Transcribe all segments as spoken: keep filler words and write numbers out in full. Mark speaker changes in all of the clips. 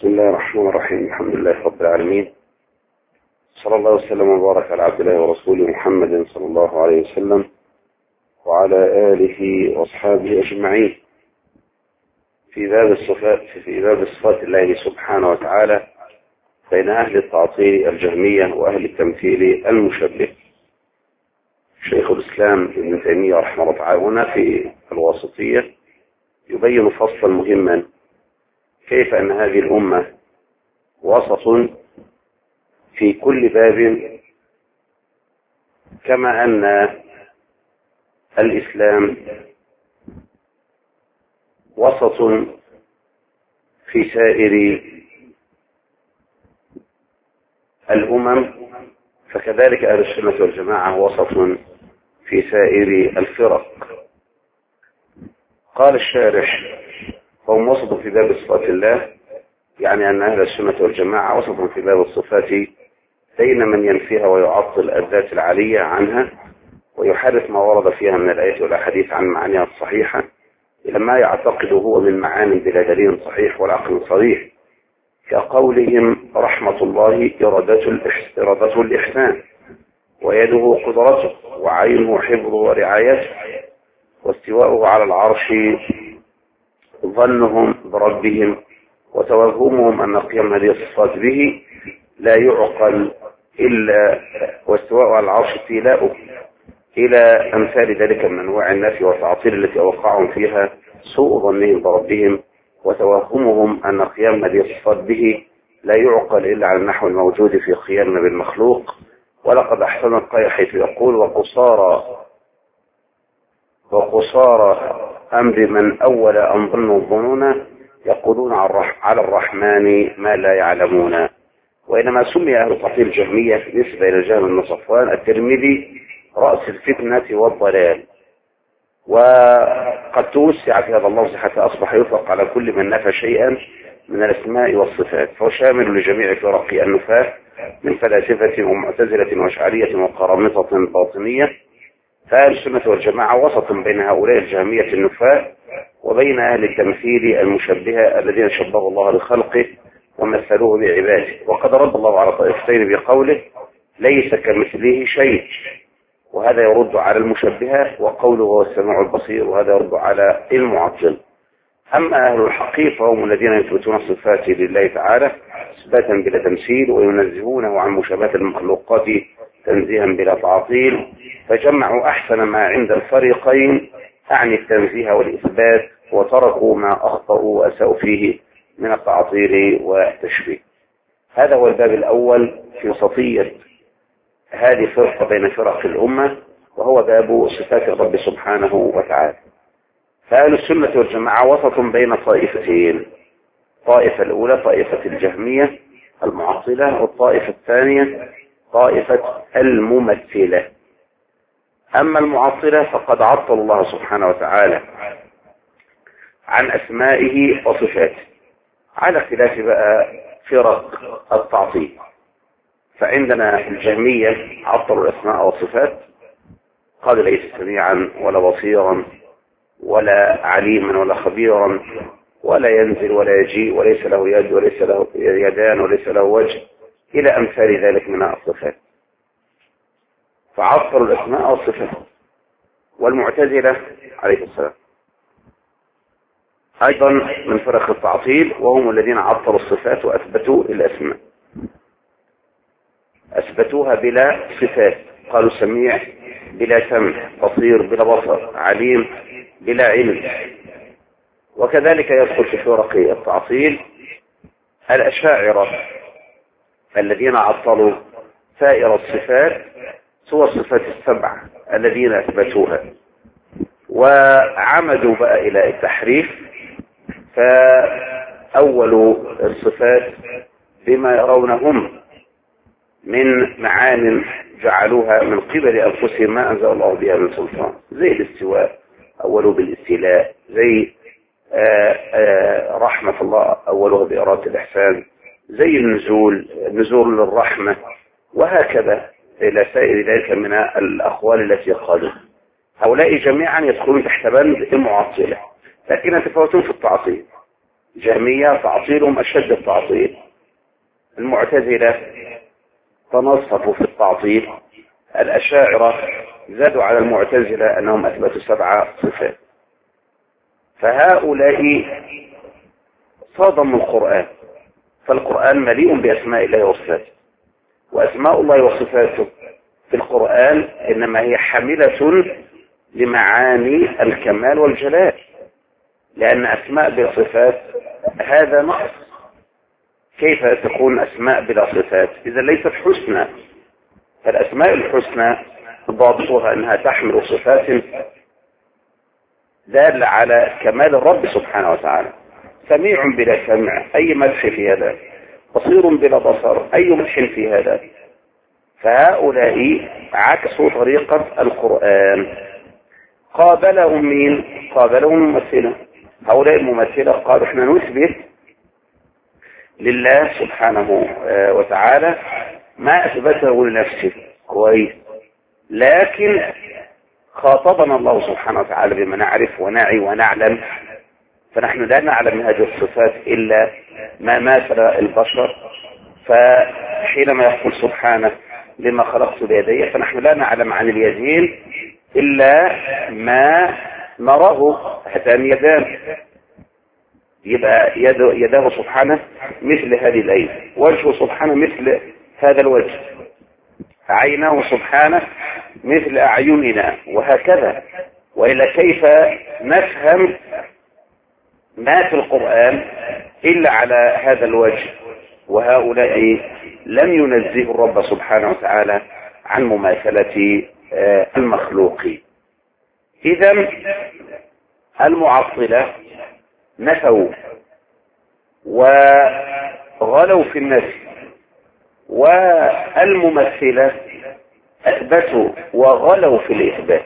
Speaker 1: بسم الله الرحمن الرحيم. الحمد لله رب العالمين، صلى الله وسلم وبارك على عبد الله ورسوله محمد صلى الله عليه وسلم وعلى آله وأصحابه أجمعين. في باب الصفات في باب صفات الله سبحانه وتعالى بين أهل التعطيل الجهمية وأهل التمثيل المشبه. شيخ الإسلام ابن تيمية رحمه الله تعالى هنا في الواسطية يبين فصلا مهما كيف أن هذه الأمة وسط في كل باب، كما أن الإسلام وسط في سائر الأمم، فكذلك أهل السنة والجماعة وسط في سائر الفرق. قال الشارح: فهم وسط في باب صفات الله، يعني أن أهل السنة والجماعة وسط في باب الصفات بين من ينفيها ويعطل الذات العالية عنها ويحرف ما ورد فيها من الآيات والأحاديث عن معانيها الصحيحة إلى ما يعتقده هو من معان بلا دليل صحيح ولا عقل صريح، كقولهم رحمة الله إرادته الإحسان، ويده قدرته، وعينه حفظه ورعايته، واستواءه على العرش ظنهم بربهم، وتوهمهم أن قيام هذه الصفات به لا يعقل إلا واستواء على العرش ابتلاؤه، إلى أمثال ذلك من أنواع النفي والتعطيل التي أوقعهم فيها سوء ظنهم بربهم، وتوهمهم أن قيام هذه الصفات به لا يعقل إلا على النحو الموجود في قيامنا بالمخلوق. ولقد أحسن القائل حيث يقول: وقصارى وقصارى أمر من أول أن ظنوا الظنون يقولون على الرحمن ما لا يعلمون. وإنما سمي أهل التعطيل الجهمية نسبة إلى جهم بن صفوان الترمذي رأس الفتنة والضلال، وقد توسع في هذا اللفظ حتى أصبح يطلق على كل من نفى شيئا من الأسماء والصفات، فهو شامل لجميع فرق النفاة من فلاسفة ومعتزلة وأشعرية وقرامطة باطنية. فأهل السنة والجماعة وسط بين هؤلاء الجهمية النفاة وبين أهل التمثيل المشبهة الذين شبهوا الله لخلقه ومثلوه بعباده. وقد رد الله على طائفتين بقوله: ليس كمثله شيء، وهذا يرد على المشبهة، وقوله هو السميع البصير، وهذا يرد على المعطل. أما أهل الحقيقة هم الذين يثبتون الصفات لله تعالى إثباتا بلا تمثيل، وينزهونه عن مشابهة المخلوقات تنزيها بلا تعطيل، فجمعوا أحسن ما عند الفريقين أعني التنزيه والإثبات، وتركوا ما أخطأوا وأساءوا فيه من التعطيل والتشبيه. هذا هو الباب الأول في وسطية هذه فرقة بين فرق الأمة، وهو باب صفات الرب سبحانه وتعالى. فأهل السنة والجماعة وسط بين طائفتين: الطائفة الأولى طائفة الجهمية المعطلة، والطائفة الثانية طائفة الممثلة. أما المعطلة فقد عطلوا الله سبحانه وتعالى عن أسمائه وصفاته، على خلاف بقى فرق التعطيل. فعندنا الجهمية عطلوا الأسماء والصفات، قال ليس سميعا ولا بصيرا ولا عليما ولا خبيرا ولا ينزل ولا يجيء وليس له يد وليس له يدان وليس له وجه، إلى أمثال ذلك من الصفات، فعطلوا الأسماء والصفات. والمعتزلة عليه السلام أيضا من فرق التعطيل، وهم الذين عطلوا الصفات وأثبتوا الأسماء، أثبتوها بلا صفات، قالوا سميع بلا سمع، بصير بلا بصر، عليم بلا علم. وكذلك يدخل في فرق التعطيل الأشاعرة الذين عطلوا سائر الصفات سوى الصفات السبع الذين أثبتوها، وعمدوا بقى إلى التحريف، فأولوا الصفات بما يرونهم من معان جعلوها من قبل أنفسهم ما أنزل الله بها من سلطان، زي الاستواء أولوا بالاستيلاء، زي آآ آآ رحمة الله أولوها بإرادة الإحسان، زي النزول نزول للرحمة، وهكذا إلى سائر ذلك من الأقوال التي قالوا. هؤلاء جميعا يدخلون تحت بند المعطلة، لكن يتفاوتون في التعطيل. جهمية تعطيلهم أشد التعطيل. المعتزلة تنصفوا في التعطيل. الأشاعرة زادوا على المعتزلة أنهم أثبتوا سبع صفات. فهؤلاء صادموا القرآن، فالقرآن مليء بأسماء الله وصفاته، وأسماء الله وصفاته في القرآن إنما هي حاملة لمعاني الكمال والجلال، لأن أسماء بلا صفات هذا نقص. كيف تكون أسماء بلا صفات إذا ليست حسنى؟ فالأسماء الحسنى ضابطها أنها تحمل صفات دالة على كمال الرب سبحانه وتعالى. سميع بلا سمع، أي مدح في هذا؟ بصير بلا بصر، أي مدح في هذا؟ فهؤلاء عكسوا طريقة القرآن. قابلهم مين؟ قابلهم الممثلة. هؤلاء الممثلة قالوا احنا نثبت لله سبحانه وتعالى ما أثبته لنفسه كويس، لكن خاطبنا الله سبحانه وتعالى بما نعرف ونعي ونعلم، فنحن لا نعلم هذه الصفات إلا ما ماثل البشر. فحينما يقول سبحانه لما خلقت بيدي، فنحن لا نعلم عن اليدين إلا ما نراه، هاتان يدان. يبقى يده يده سبحانه مثل هذه الأيد، وجهه سبحانه مثل هذا الوجه، عينه سبحانه مثل أعيننا، وهكذا. وإلا كيف نفهم ما في القرآن إلا على هذا الوجه؟ وهؤلاء لم ينزهوا الرب سبحانه وتعالى عن مماثلة المخلوقين. إذن المعطلة نفوا وغلوا في النفي، والممثلة أثبتوا وغلوا في الإثبات.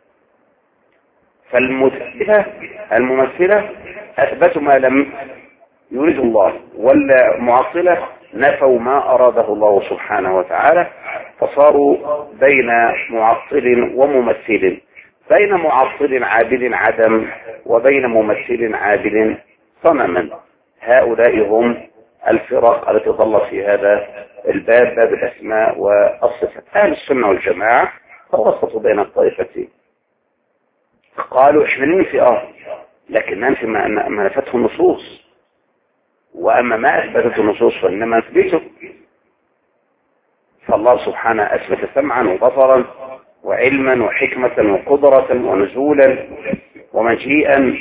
Speaker 1: فالممثلة الممثلة أثبتوا ما لم يريد الله، والمعطلة نفوا ما أراده الله سبحانه وتعالى، فصاروا بين معطل وممثل، بين معطل عابد عدم وبين ممثل عابد صنما. هؤلاء هم الفرق التي ضلت في هذا الباب، باب الأسماء والصفات. أهل السنة والجماعة توسطوا بين الطائفتين، قالوا احنا ننفي اه لكن ننفي ما, ما نفته النصوص، واما ما اثبتته النصوص فانما نثبته. فالله سبحانه اثبت سمعا وبصرا وعلما وحكمة وقدرة ونزولا ومجيئا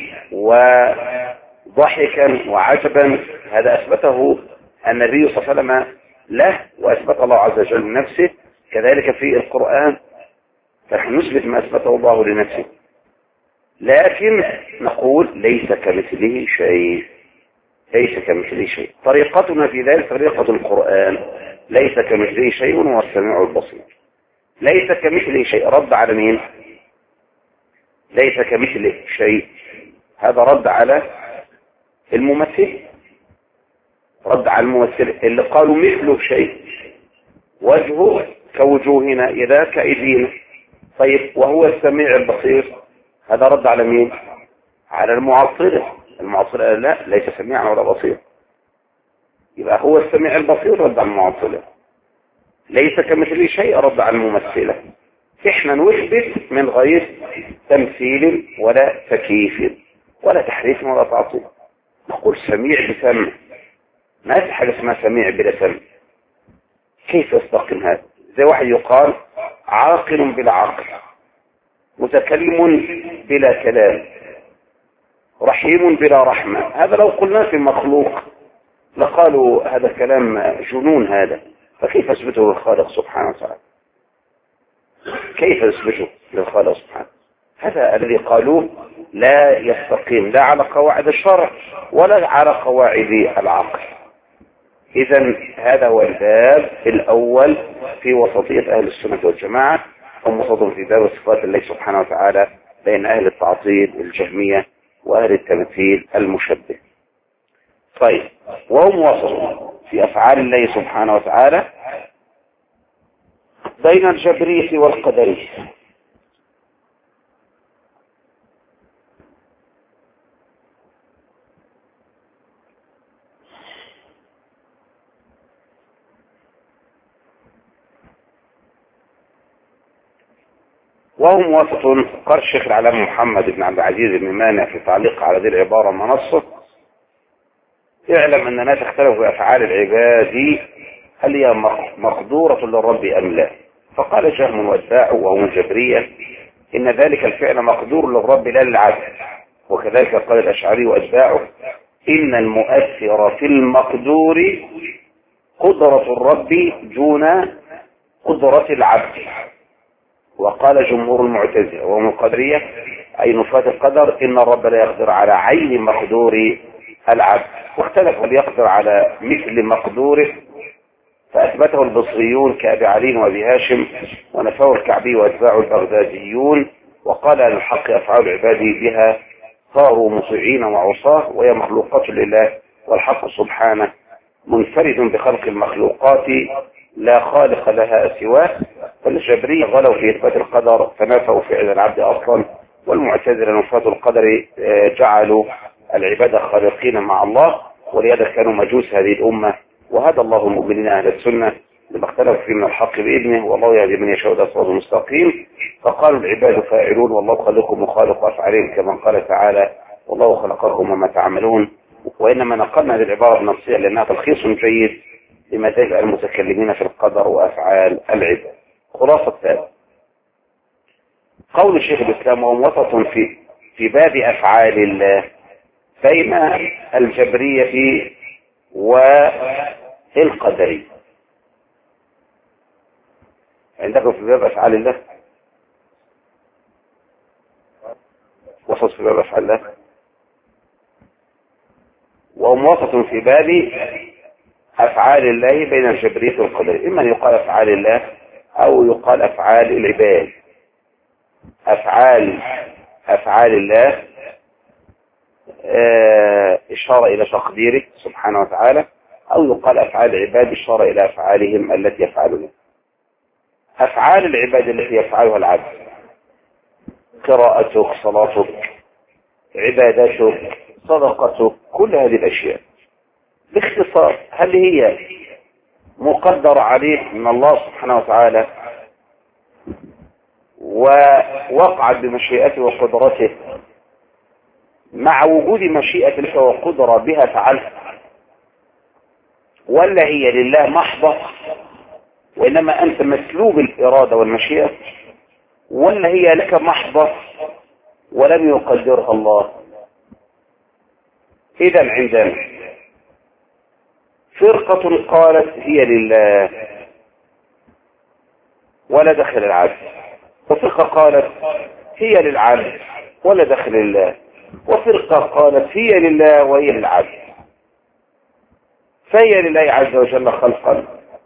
Speaker 1: وضحكا وعجبا، هذا اثبته النبي صلى الله عليه وسلم له، واثبت الله عز وجل لنفسه كذلك في القرآن. فنحن نثبت ما اثبته الله لنفسه، لكن نقول ليس كمثله شيء، ليس كمثله شيء. طريقتنا في ذلك طريقة القرآن، ليس كمثله شيء وهو السميع البصير. ليس كمثله شيء رد على مين؟ ليس كمثله شيء، هذا رد على الممثل، رد على الممثل اللي قالوا مثله شيء، وجهه كوجوهنا، يدا كأيدينا. طيب وهو السميع البصير، هذا رد على مين؟ على المعطلة. المعطلة لا، ليس سميعا ولا بصير. يبقى هو السميع البصير رد على المعطلة. ليس كمثله شيء رد على الممثلة. احنا نثبت من غير تمثيل ولا تكييف ولا تحريف ولا تعطيل. نقول سميع بسمع، ما في حاجة اسمها سميع بلا سمع. كيف يستقيم هذا؟ زي واحد يقال عاقل بلا عقل، متكلم بلا كلام، رحيم بلا رحمة. هذا لو قلنا في المخلوق لقالوا هذا كلام جنون هذا، فكيف اثبته للخالق سبحانه وتعالى؟ كيف اثبته للخالق سبحانه؟ هذا الذي قالوه لا يستقيم لا على قواعد الشرع ولا على قواعد العقل. إذن هذا هو الباب الأول في وسطية أهل السنة والجماعة، هم وسطهم في باب صفات الله سبحانه وتعالى بين أهل التعطيل الجهمية وأهل التمثيل المشبه. طيب، وهم وسط في أفعال الله سبحانه وتعالى بين الجبرية والقدرية. وهم وسط. قال الشيخ العلامة محمد بن عبد العزيز بن مانع في تعليق على هذه العبارة منصة: اعلم أن الناس اختلفوا في أفعال العباد هل هي مقدورة للرب أم لا. فقال جهم واتباعه وهم الجبرية إن ذلك الفعل مقدور للرب لا للعبد. وكذلك قال الأشعري واتباعه إن المؤثر في المقدور قدرة الرب دون قدرة العبد. وقال جمهور المعتزلة وهم القدرية أي نفاة القدر إن الرب لا يقدر على عين مقدور العبد. واختلفوا ليقدر على مثل مقدوره فأثبته البصريون كأبي علي وأبي هاشم، ونفاه الكعبي وأتباع البغداديون. وقال أهل الحق أفعال عباده بها صاروا مطيعين وعصاه وهي مخلوقات لله، والحق سبحانه منفرد بخلق المخلوقات لا خالق لها سواه. فالجبرية غلوا في إثبات القدر فنافوا فعل العبد أصلا، والمعتزلة نفاة القدر جعلوا العبادة خالقين مع الله، ولهذا كانوا مجوس هذه الأمة. وهدى الله المؤمنين أهل السنة لما اختلفوا فيه من الحق بإذنه، والله يهدي من يشاء إلى صراط مستقيم. فقالوا العباد فاعلون والله خالقهم وخالق أفعالهم، كما قال تعالى والله خلقكم وما تعملون. وإنما نقلنا هذه العبارة النصية لأنها تلخيص جيد لمذاهب المتكلمين في القدر وأفعال العباد. خلاصة ذلك قول شيخ الإسلام وهم وسط في في باب أفعال الله بين الجبرية والقدرية. عندكم في باب أفعال الله وسط في باب أفعال الله، وهم وسط في باب أفعال الله بين الجبرية والقدرية. إما أن يقال أفعال الله أو يقال أفعال العباد. أفعال أفعال الله آه إشارة إلى تقديره سبحانه وتعالى، أو يقال أفعال العباد إشارة إلى أفعالهم التي يفعلونها. أفعال العباد التي يفعلها العبد قراءتك، صلاتك، عبادتك، صدقتك، كل هذه الأشياء باختصار هل هي مقدر عليه من الله سبحانه وتعالى ووقعت بمشيئته وقدرته مع وجود مشيئة لك وقدرة بها فعلت، ولا هي لله محضة وإنما أنت مسلوب الإرادة والمشيئة، ولا هي لك محضة ولم يقدرها الله؟ إذا عندنا فرقة قالت هي لله ولا دخل العبد، وفرقة قالت هي للعبد ولا دخل الله، وفرقة قالت هي لله وهي للعبد. فهي لله عز وجل خلقا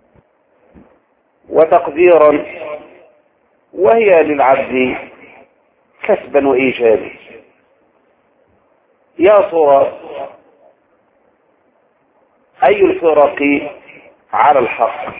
Speaker 1: وتقديرا، وهي للعبد كسبا وإيجابا. يا ترى أي الفرق على الحق؟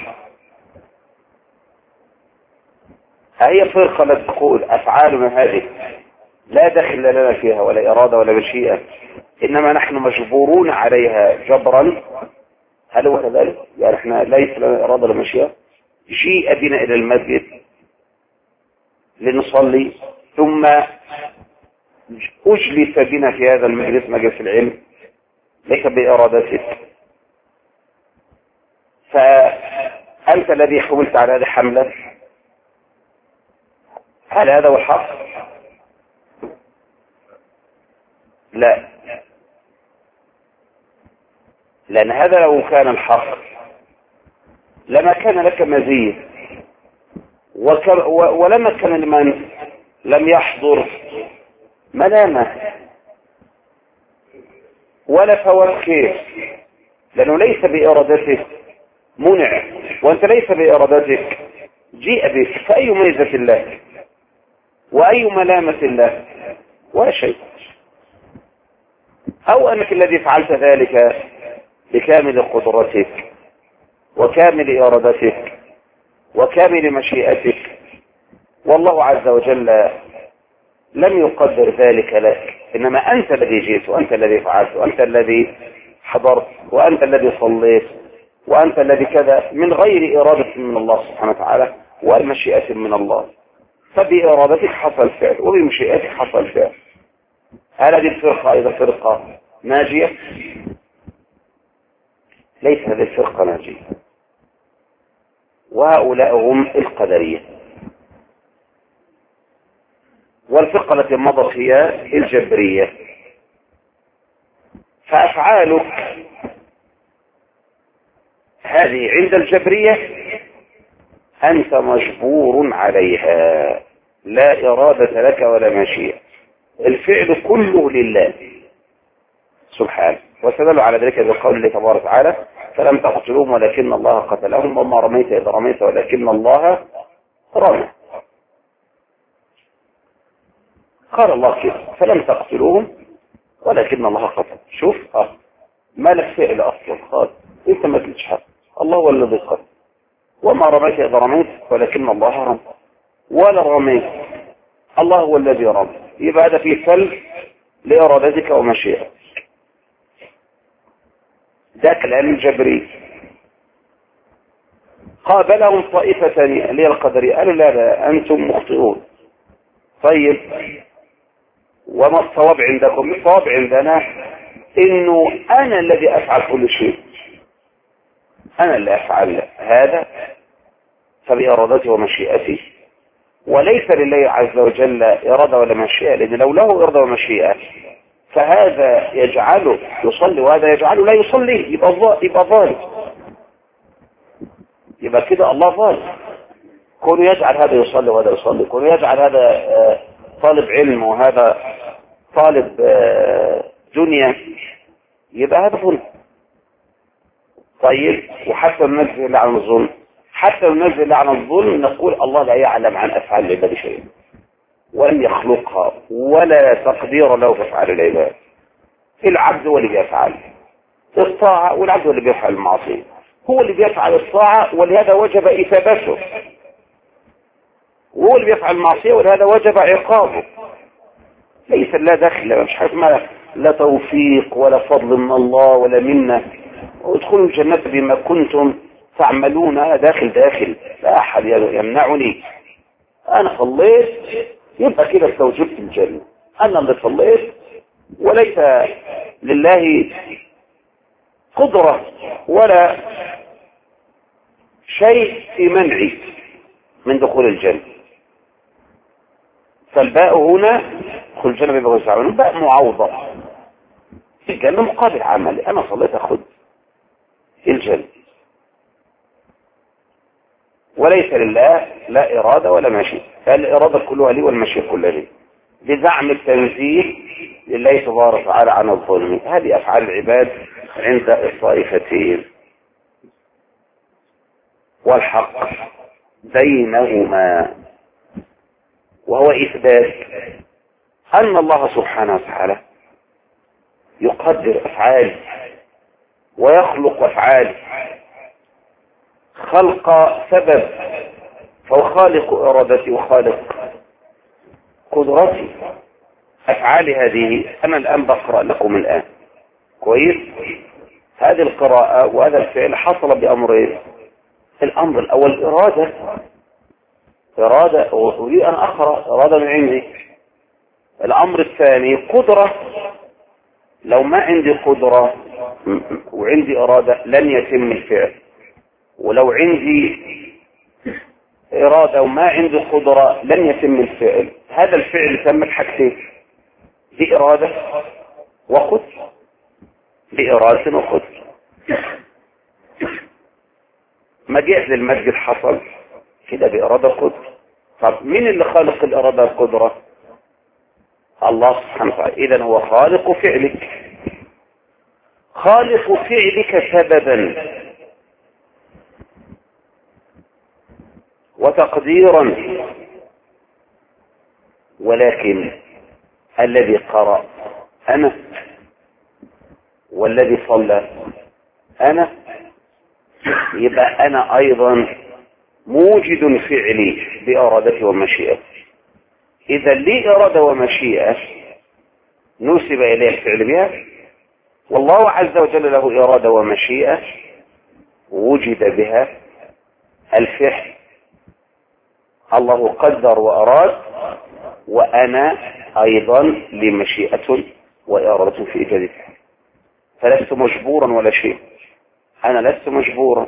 Speaker 1: هي فرقة لا تقول أفعالنا هذه لا دخل لنا فيها ولا إرادة ولا مشيئة، إنما نحن مجبورون عليها جبرا. هل هو كذلك؟ يعني احنا ليس لنا إرادة ولا مشيئة. جيء بنا إلى المسجد لنصلي ثم أجلس بنا في هذا المجلس مجلس العلم ليس بإرادتك، فأنت الذي حملت على هذه الحملة. هل هذا هو الحق؟ لا، لأن هذا لو كان الحق لما كان لك مزية ولما كان لمن لم يحضر ملامة ولا فوات خير، لأنه ليس بإرادتك منع وأنت ليس بإرادتك جيء بك، فأي ميزة الله وأي ملامة الله؟ ولا شيء. أو أنك الذي فعلت ذلك بكامل قدرتك وكامل إرادتك وكامل مشيئتك، والله عز وجل لم يقدر ذلك لك، إنما أنت الذي جئت وأنت الذي فعلت وأنت الذي حضرت وأنت الذي صليت وأنت الذي كذا، من غير إرادة من الله سبحانه وتعالى والمشيئة من الله. فبإرادتك حصل فعل وبمشيئتك حصل فعل. هل هذه الفرقة إذا فرقة ناجية؟ ليس هذه الفرقة ناجية، وهؤلاء هم القدرية. والفرقة التي مضت هي الجبرية. فأفعالك هذه عند الجبرية أنت مجبور عليها، لا إرادة لك ولا مشيئة، الفعل كله لله سبحانه. واستدل على ذلك بقول الله تبارك وتعالى: فلم تقتلوهم ولكن الله قتلهم وما رميت إذ رميت ولكن الله رمى. قال الله كده: فلم تقتلوهم ولكن الله قتل. شوف اه ما لك فعل اصلا خالص، انت ما قلتش حاجه، الله هو الذي قتل. وما رميت اذا رميت ولكن الله رمى، ولا رميت، الله هو الذي رمى. يبقى هذا فيه سلب لارادتك ومشيئتك. ده كلام الجبري. قابلهم طائفه ثانيه اللي هي القدريه، قالوا: لا لا انتم مخطئون. طيب وما الصواب عندكم؟ الصواب عندنا انه انا الذي افعل كل شيء، انا اللي افعل هذا فبارادتي ومشيئتي، وليس لله عز وجل اراده ولا مشيئه، لان لو له اراده ومشيئه فهذا يجعله يصلي وهذا يجعله لا يصلي، يبقى يبقى ظالم، يبقى كده الله ظالم. كونه يجعل هذا يصلي وهذا يصلي، كونه يجعل هذا طالب علم وهذا طالب دنيا، يبقى هذا ظلم. طيب وحتى ننزل الله عن الظلم، حتى ننزل الله عن الظلم نقول الله لا يعلم عن افعال العباد شيئا ولم يخلقها ولا تقدير له في افعال العباد. العبد هو اللي بيفعل الطاعه والعبد هو اللي بيفعل المعصيه، هو اللي بيفعل الطاعه ولهذا وجب اثابته، وهو اللي بيفعل المعصيه ولهذا وجب عقابه. ليس لا دخل، مش حاجه ما لا توفيق ولا فضل من الله ولا منا. ادخلوا الجنة بما كنتم تعملون، انا داخل داخل لا احد يمنعني. انا صليت يبقى كده استوجبت الجنة، انا اللي صليت، وليس لله قدرة ولا شيء في منعي من دخول الجنة. فالباء هنا دخول الجنة بما كنتم تعملون باء معوضة، الجنة مقابل عملي، انا صليت اخد الجنة، وليس لله لا إرادة ولا مشيئة، الإرادة كلها لي والمشيئة كلها لي، بزعم التنزيه لله تبارك وتعالى عن الظلم. هذه أفعال العباد عند الطائفتين، والحق بينهما وهو إثبات أن الله سبحانه وتعالى يقدر أفعاله ويخلق أفعاله خلق سبب، فهو خالق إرادتي وخالق قدرتي. أفعال هذه أنا الآن بقرأ لكم الآن كويس، هذه القراءة وهذا الفعل حصل بأمرين. الأمر الأول إرادة، إرادة أريد أن أقرأ، إرادة من عندي. الأمر الثاني قدرة، لو ما عندي قدرة وعندي إرادة لن يتم الفعل، ولو عندي إرادة وما عندي قدرة لن يتم الفعل. هذا الفعل تمت حاجتين، بإرادة وقدرة، بإرادة وقدرة. مجيء للمسجد حصل كده بإرادة وقدرة. طب مين اللي خالق الإرادة والقدرة؟ الله سبحانه وتعالى. إذن هو خالق فعلك، خالق فعلك سببا وتقديرا، ولكن الذي قرأ أنا، والذي صلى أنا، يبقى أنا أيضا موجد فعلي بإرادتي ومشيئتي. إذا لي إرادة ومشيئة نسب إليه الفعل بها، والله عز وجل له إرادة ومشيئة وجد بها الفعل. الله قدر وأراد، وأنا أيضا لي مشيئة وإرادة في إيجاد الفعل، فلست مجبورا ولا شيء. أنا لست مجبورا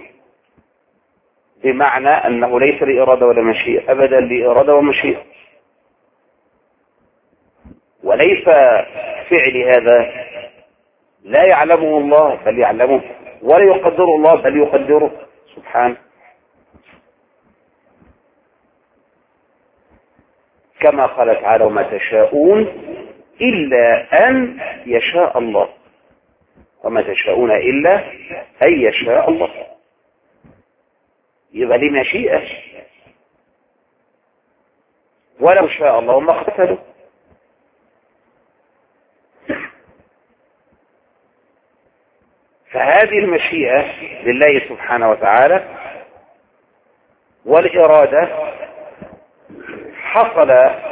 Speaker 1: بمعنى أنه ليس لي إرادة ولا مشيئة، أبدا لي إرادة ومشيئة. وليس فعلي هذا لا يعلمه الله بل يعلمه، ولا يقدره الله بل يقدره سبحانه. كما قال تعالى: وما تشاءون إلا أن يشاء الله، وما تشاءون إلا أن يشاء الله. يبقى لي مشيئة، ولو شاء الله ما اقتتلوا. فهذه المشيئة لله سبحانه وتعالى والإرادة حصل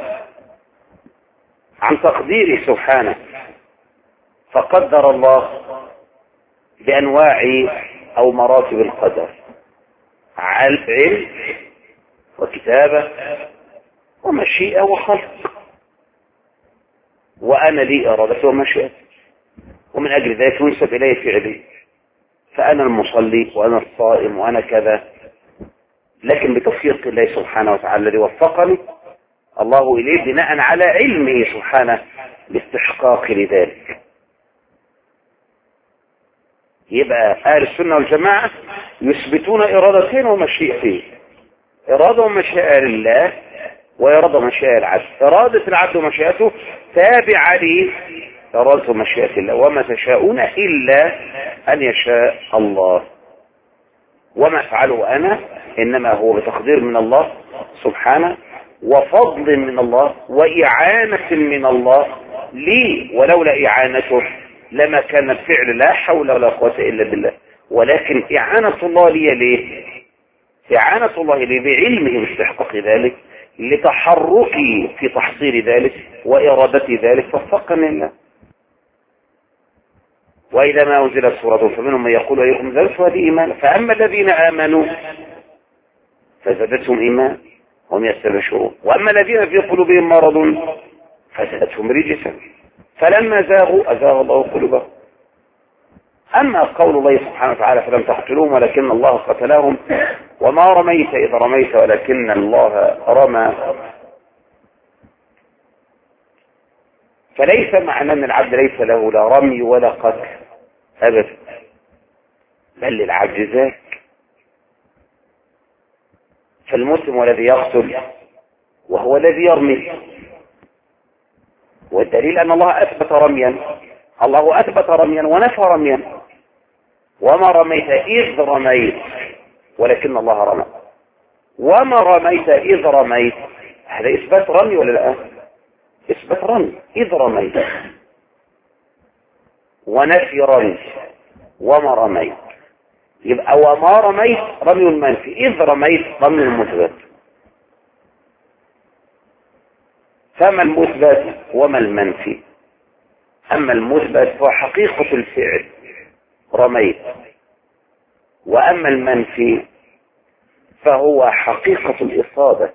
Speaker 1: عن تقديره سبحانه، فقدر الله بأنواع أو مراتب القدر: علم وكتابة ومشيئة وخلق. وأنا لي إرادة ومشيئة، ومن أجل ذلك ينسب إليه فعلي، فأنا المصلي وأنا الصائم وأنا كذا، لكن بتوفيق الله سبحانه وتعالى الذي وفقني الله إليه بناء على علمه سبحانه باستحقاق لذلك. يبقى أهل السنة والجماعة يثبتون إرادتين ومشيئتين: إرادة ومشيئة لله، وإرادة ومشيئة العبد. إرادة العبد ومشيئته تابعة لإرادة ومشيئة الله. وما تشاءون إلا أن يشاء الله. وما أفعله أنا إنما هو بتقدير من الله سبحانه، وفضل من الله، وإعانة من الله لي، ولولا إعانته لما كان الفعل لا حول ولا قوة إلا بالله. ولكن إعانة الله لي ليه؟ إعانة الله لي بعلمه باستحقاق ذلك، لتحركي في تحصيل ذلك وإرادتي ذلك، فوفقني الله. وإذا ما أنزلت سورة فمنهم من يقول أيكم زادت هذه إيمانا، فأما الذين آمنوا فزادتهم إيمان هم يستبشرون، وأما الذين في قلوبهم مرض فزادتهم رجسا، فلما زاغوا أزاغ الله قلوبهم. أما قول الله سبحانه وتعالى: فلم تقتلوهم ولكن الله قتلهم وما رميت إذ رميت ولكن الله رمى، فليس معنى أن العبد ليس له لا رمي ولا قتل أبدا، بل للعبد ذاك. فالمسلم الذي يقتل وهو الذي يرمي، والدليل أن الله أثبت رميا، الله أثبت رميا ونفى رميا: وما رميت إذ رميت ولكن الله رمى، وما رميت إذ رميت. هذا إثبات رمي ولا لا؟ إثبات رمي. إذ رميت ونفي رمي، وما رميت. يبقى وما رميت رمي المنفي، إذ رميت رمي المثبت. فما المثبت وما المنفي؟ أما المثبت هو حقيقة الفعل رميت، وأما المنفي فهو حقيقة الإصابة.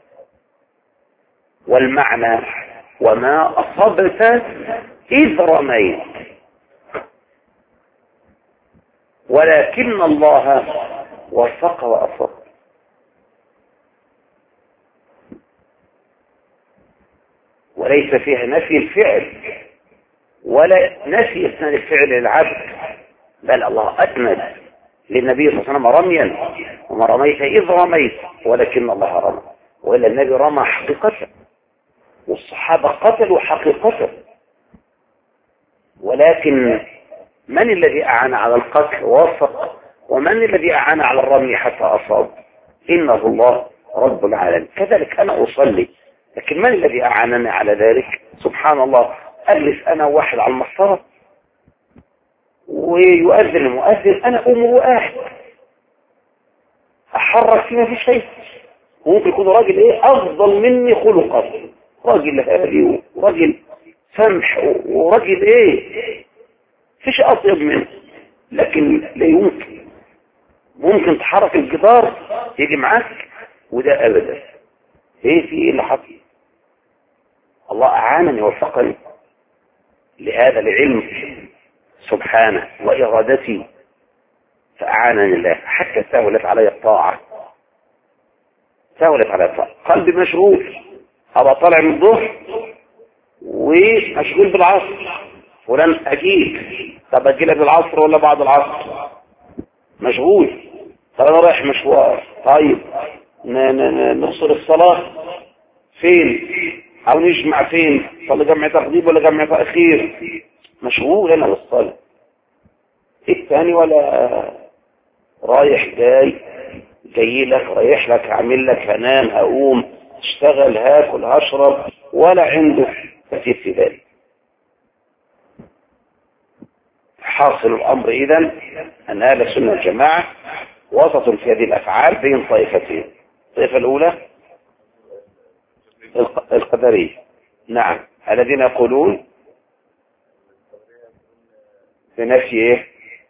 Speaker 1: والمعنى: وما أصبت إذ رميت ولكن الله وفق وأصب. وليس فيها نفي الفعل ولا نفي إسناد الفعل للعبد، بل الله أسند للنبي صلى الله عليه وسلم رميا: وما رميت إذ رميت ولكن الله رمى. وإلا النبي رمى حقيقة، والصحابة قتلوا حقيقة. ولكن من الذي أعان على القتل ووفق، ومن الذي أعان على الرمي حتى أصاب؟ إنه الله رب العالمين. كذلك أنا أصلي، لكن من الذي أعانني على ذلك؟ سبحان الله. أجلس أنا واحد على المسطرة ويؤذن المؤذن، أنا أم وآحد أحرك فيما في شيء. ممكن يكون راجل إيه أفضل مني خلقا، راجل هادي وراجل سمح وراجل إيه فيش أطيب منه، لكن لا يمكن ممكن تحرك الجدار يجي معاك، وده أبدا. ايه في ايه اللي حصل؟ الله اعانني ووفقني لهذا العلم سبحانه وارادتي، فاعانني الله حتى سهلت علي الطاعه، سهلت علي الطاعه. قلبي مشغول، ابقى طالع من الظهر ومشغول بالعصر، فلان اجيك، طب اجيلك بالعصر ولا بعد العصر؟ مشغول. طب انا رايح مشوار، طيب نقصر الصلاه فين او نجمع فين؟ صلي جمع تقديم ولا جمع تاخير؟ مشغول انا بالصلاه. الثاني ولا رايح جاي، جاي لك رايح لك هعمل لك هنام هقوم اشتغل هاكل هشرب، ولا عنده كثير في ذلك. حاصل الامر اذا ان اهل السنه والجماعه وسط في هذه الافعال بين طائفتين. الطائفه الاولى القدريه، نعم، الذين يقولون بنفي ايه؟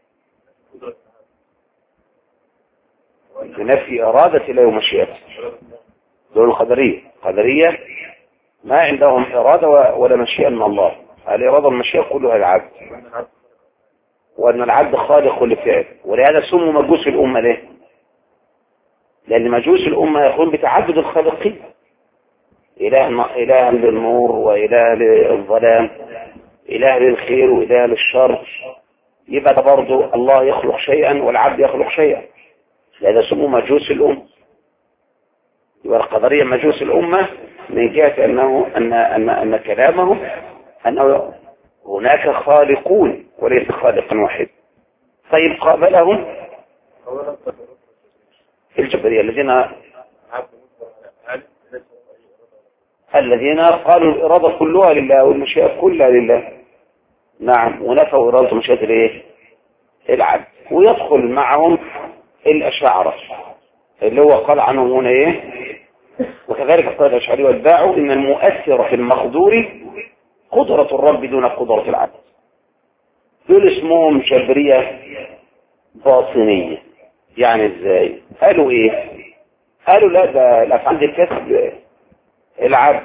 Speaker 1: بنفي اراده الله ومشيئته. دول القدريه. القدريه ما عندهم اراده ولا مشيئه من الله، الاراده والمشيئه كلها العبد، وان العبد خالق لفعل. ولهذا سموا مجوس الامه. ليه؟ لان مجوس الامه يقوم بتعدد الخالقين، اله اله للنور واله للظلام، اله للخير واله للشر. يبقى ده برضه الله يخلق شيئا والعبد يخلق شيئا، لهذا سموا مجوس الامه. يبقى القدريه مجوس الامه من جهه انه ان ان ان كلامهم انه هناك خالقون وليس خالق واحد. طيب قابلهم الجبرية الذين الذين قالوا الإرادة كلها لله والمشيئة كلها لله، نعم، ونفوا إرادة مشيئة الايه؟ العبد. ويدخل معهم الأشاعرة اللي هو قال عنهم هنا ايه؟ وكذلك قال الأشعري والباعوا إن المؤثر في المقدور قدرة الرب دون قدرة العبد. دول اسمهم جبرية باطنية. يعني ازاي؟ قالوا ايه؟ قالوا لا، ده الافعال دي كسب العبد،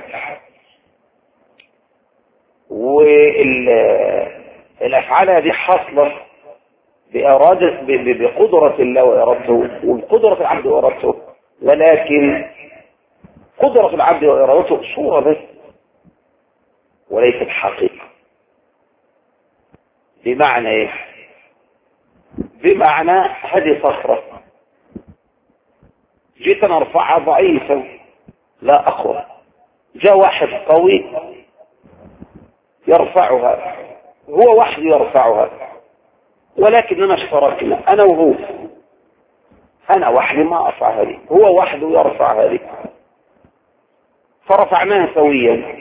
Speaker 1: والافعال هذه حاصله بإرادة بقدرة الله وإرادته وبقدرة العبد وإرادته، ولكن قدرة العبد وإرادته صورة بس وليست حقيقة. بمعنى ايه؟ بمعنى هذه صخرة جيت انا ارفعها ضعيفة لا اقوى، جاء واحد قوي يرفعها، هو وحده يرفعها، ولكننا اشتركنا انا وهو، انا وحدي ما ارفع هذه، هو وحده يرفع هذه، فرفعناها سويا.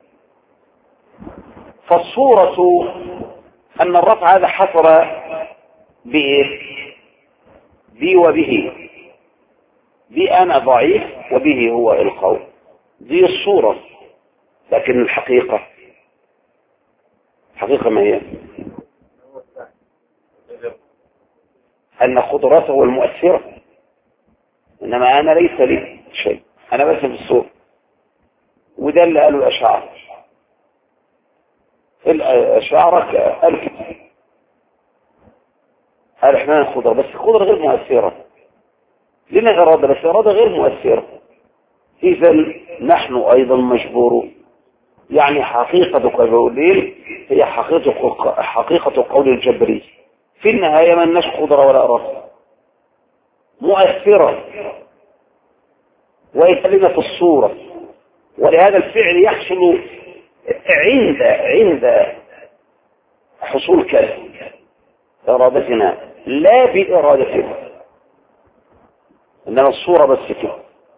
Speaker 1: فالصورة ان الرفع هذا حصل بايه؟ بي وبه، بي انا ضعيف وبه هو القوي، دي الصورة. لكن الحقيقة، الحقيقة ما هي؟ ان قدرته المؤثرة، انما انا ليس لي شيء، انا بس في الصورة. وده اللي قالوا الاشاعرة. الاشاعرة قالوا كده، قال احنا القدرة بس القدرة غير مؤثرة، لنا إرادة بس إرادة غير مؤثرة. إذا نحن أيضا مجبورون. يعني حقيقة قولين هي حقيقة حقيقة قول الجبري، في النهاية ما لناش قدرة ولا إرادة مؤثرة ويتلنا في الصورة. ولهذا الفعل يحصل عند عند حصول كذا إرادتنا لا بإرادتنا، إنما الصورة بس كده.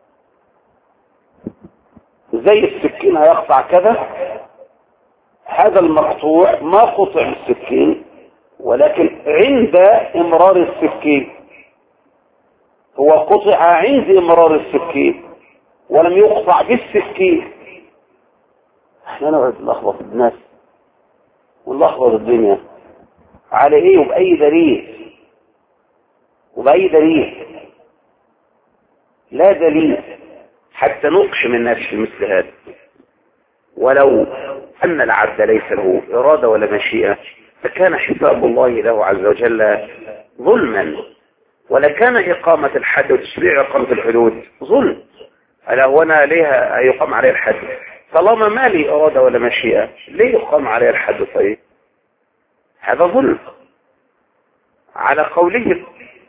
Speaker 1: زي السكين هيقطع كذا، هذا المقطوع ما قطع بالسكين، ولكن عند امرار السكين، هو قطع عند امرار السكين ولم يقطع بالسكين. احنا نقعد نلخبط الناس ونلخبط الدنيا على ايه وبأي دليل؟ وبأي دليل؟ لا دليل. حتى نقش من الناس في مثل هذا. ولو أن العبد ليس له إرادة ولا مشيئة فكان حساب الله له عز وجل ظلما، ولكان إقامة الحد وتشريع إقامة الحدود ظلم. ألا هو أنا ليه يقام عليه الحد؟ طالما ما لي إرادة ولا مشيئة ليه يقام عليه الحد؟ طيب هذا ظلم على قوله.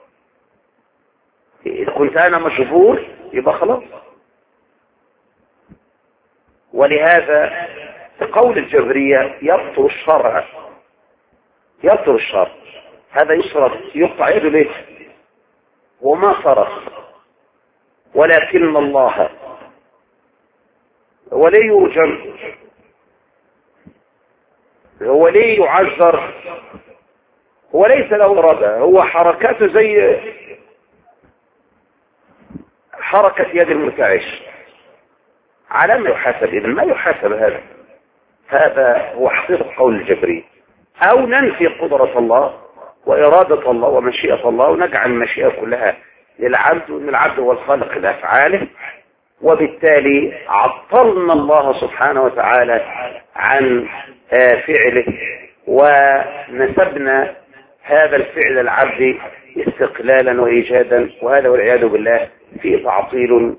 Speaker 1: إذا كنت أنا مجبور يبقى خلاص. ولهذا قول الجبرية يبطل الشرع، يبطل الشرع. هذا يصرف يقطع يده ليه؟ وما صرف، ولكن الله ولي يرجم، هو ليه يعذر؟ هو ليس له إرادة، هو حركاته زي حركة يد المرتعش. على ما يحاسب؟ إذن ما يحاسب هذا. هذا هو حقيقة قول الجبري. أو ننفي قدرة الله وإرادة الله ومشيئة الله ونجعل المشيئة كلها للعبد، وأن العبد هو الخالق لأفعاله، وبالتالي عطلنا الله سبحانه وتعالى عن فعله ونسبنا هذا الفعل العبد استقلالا وإيجادا، وهذا والعياذ بالله فيه تعطيل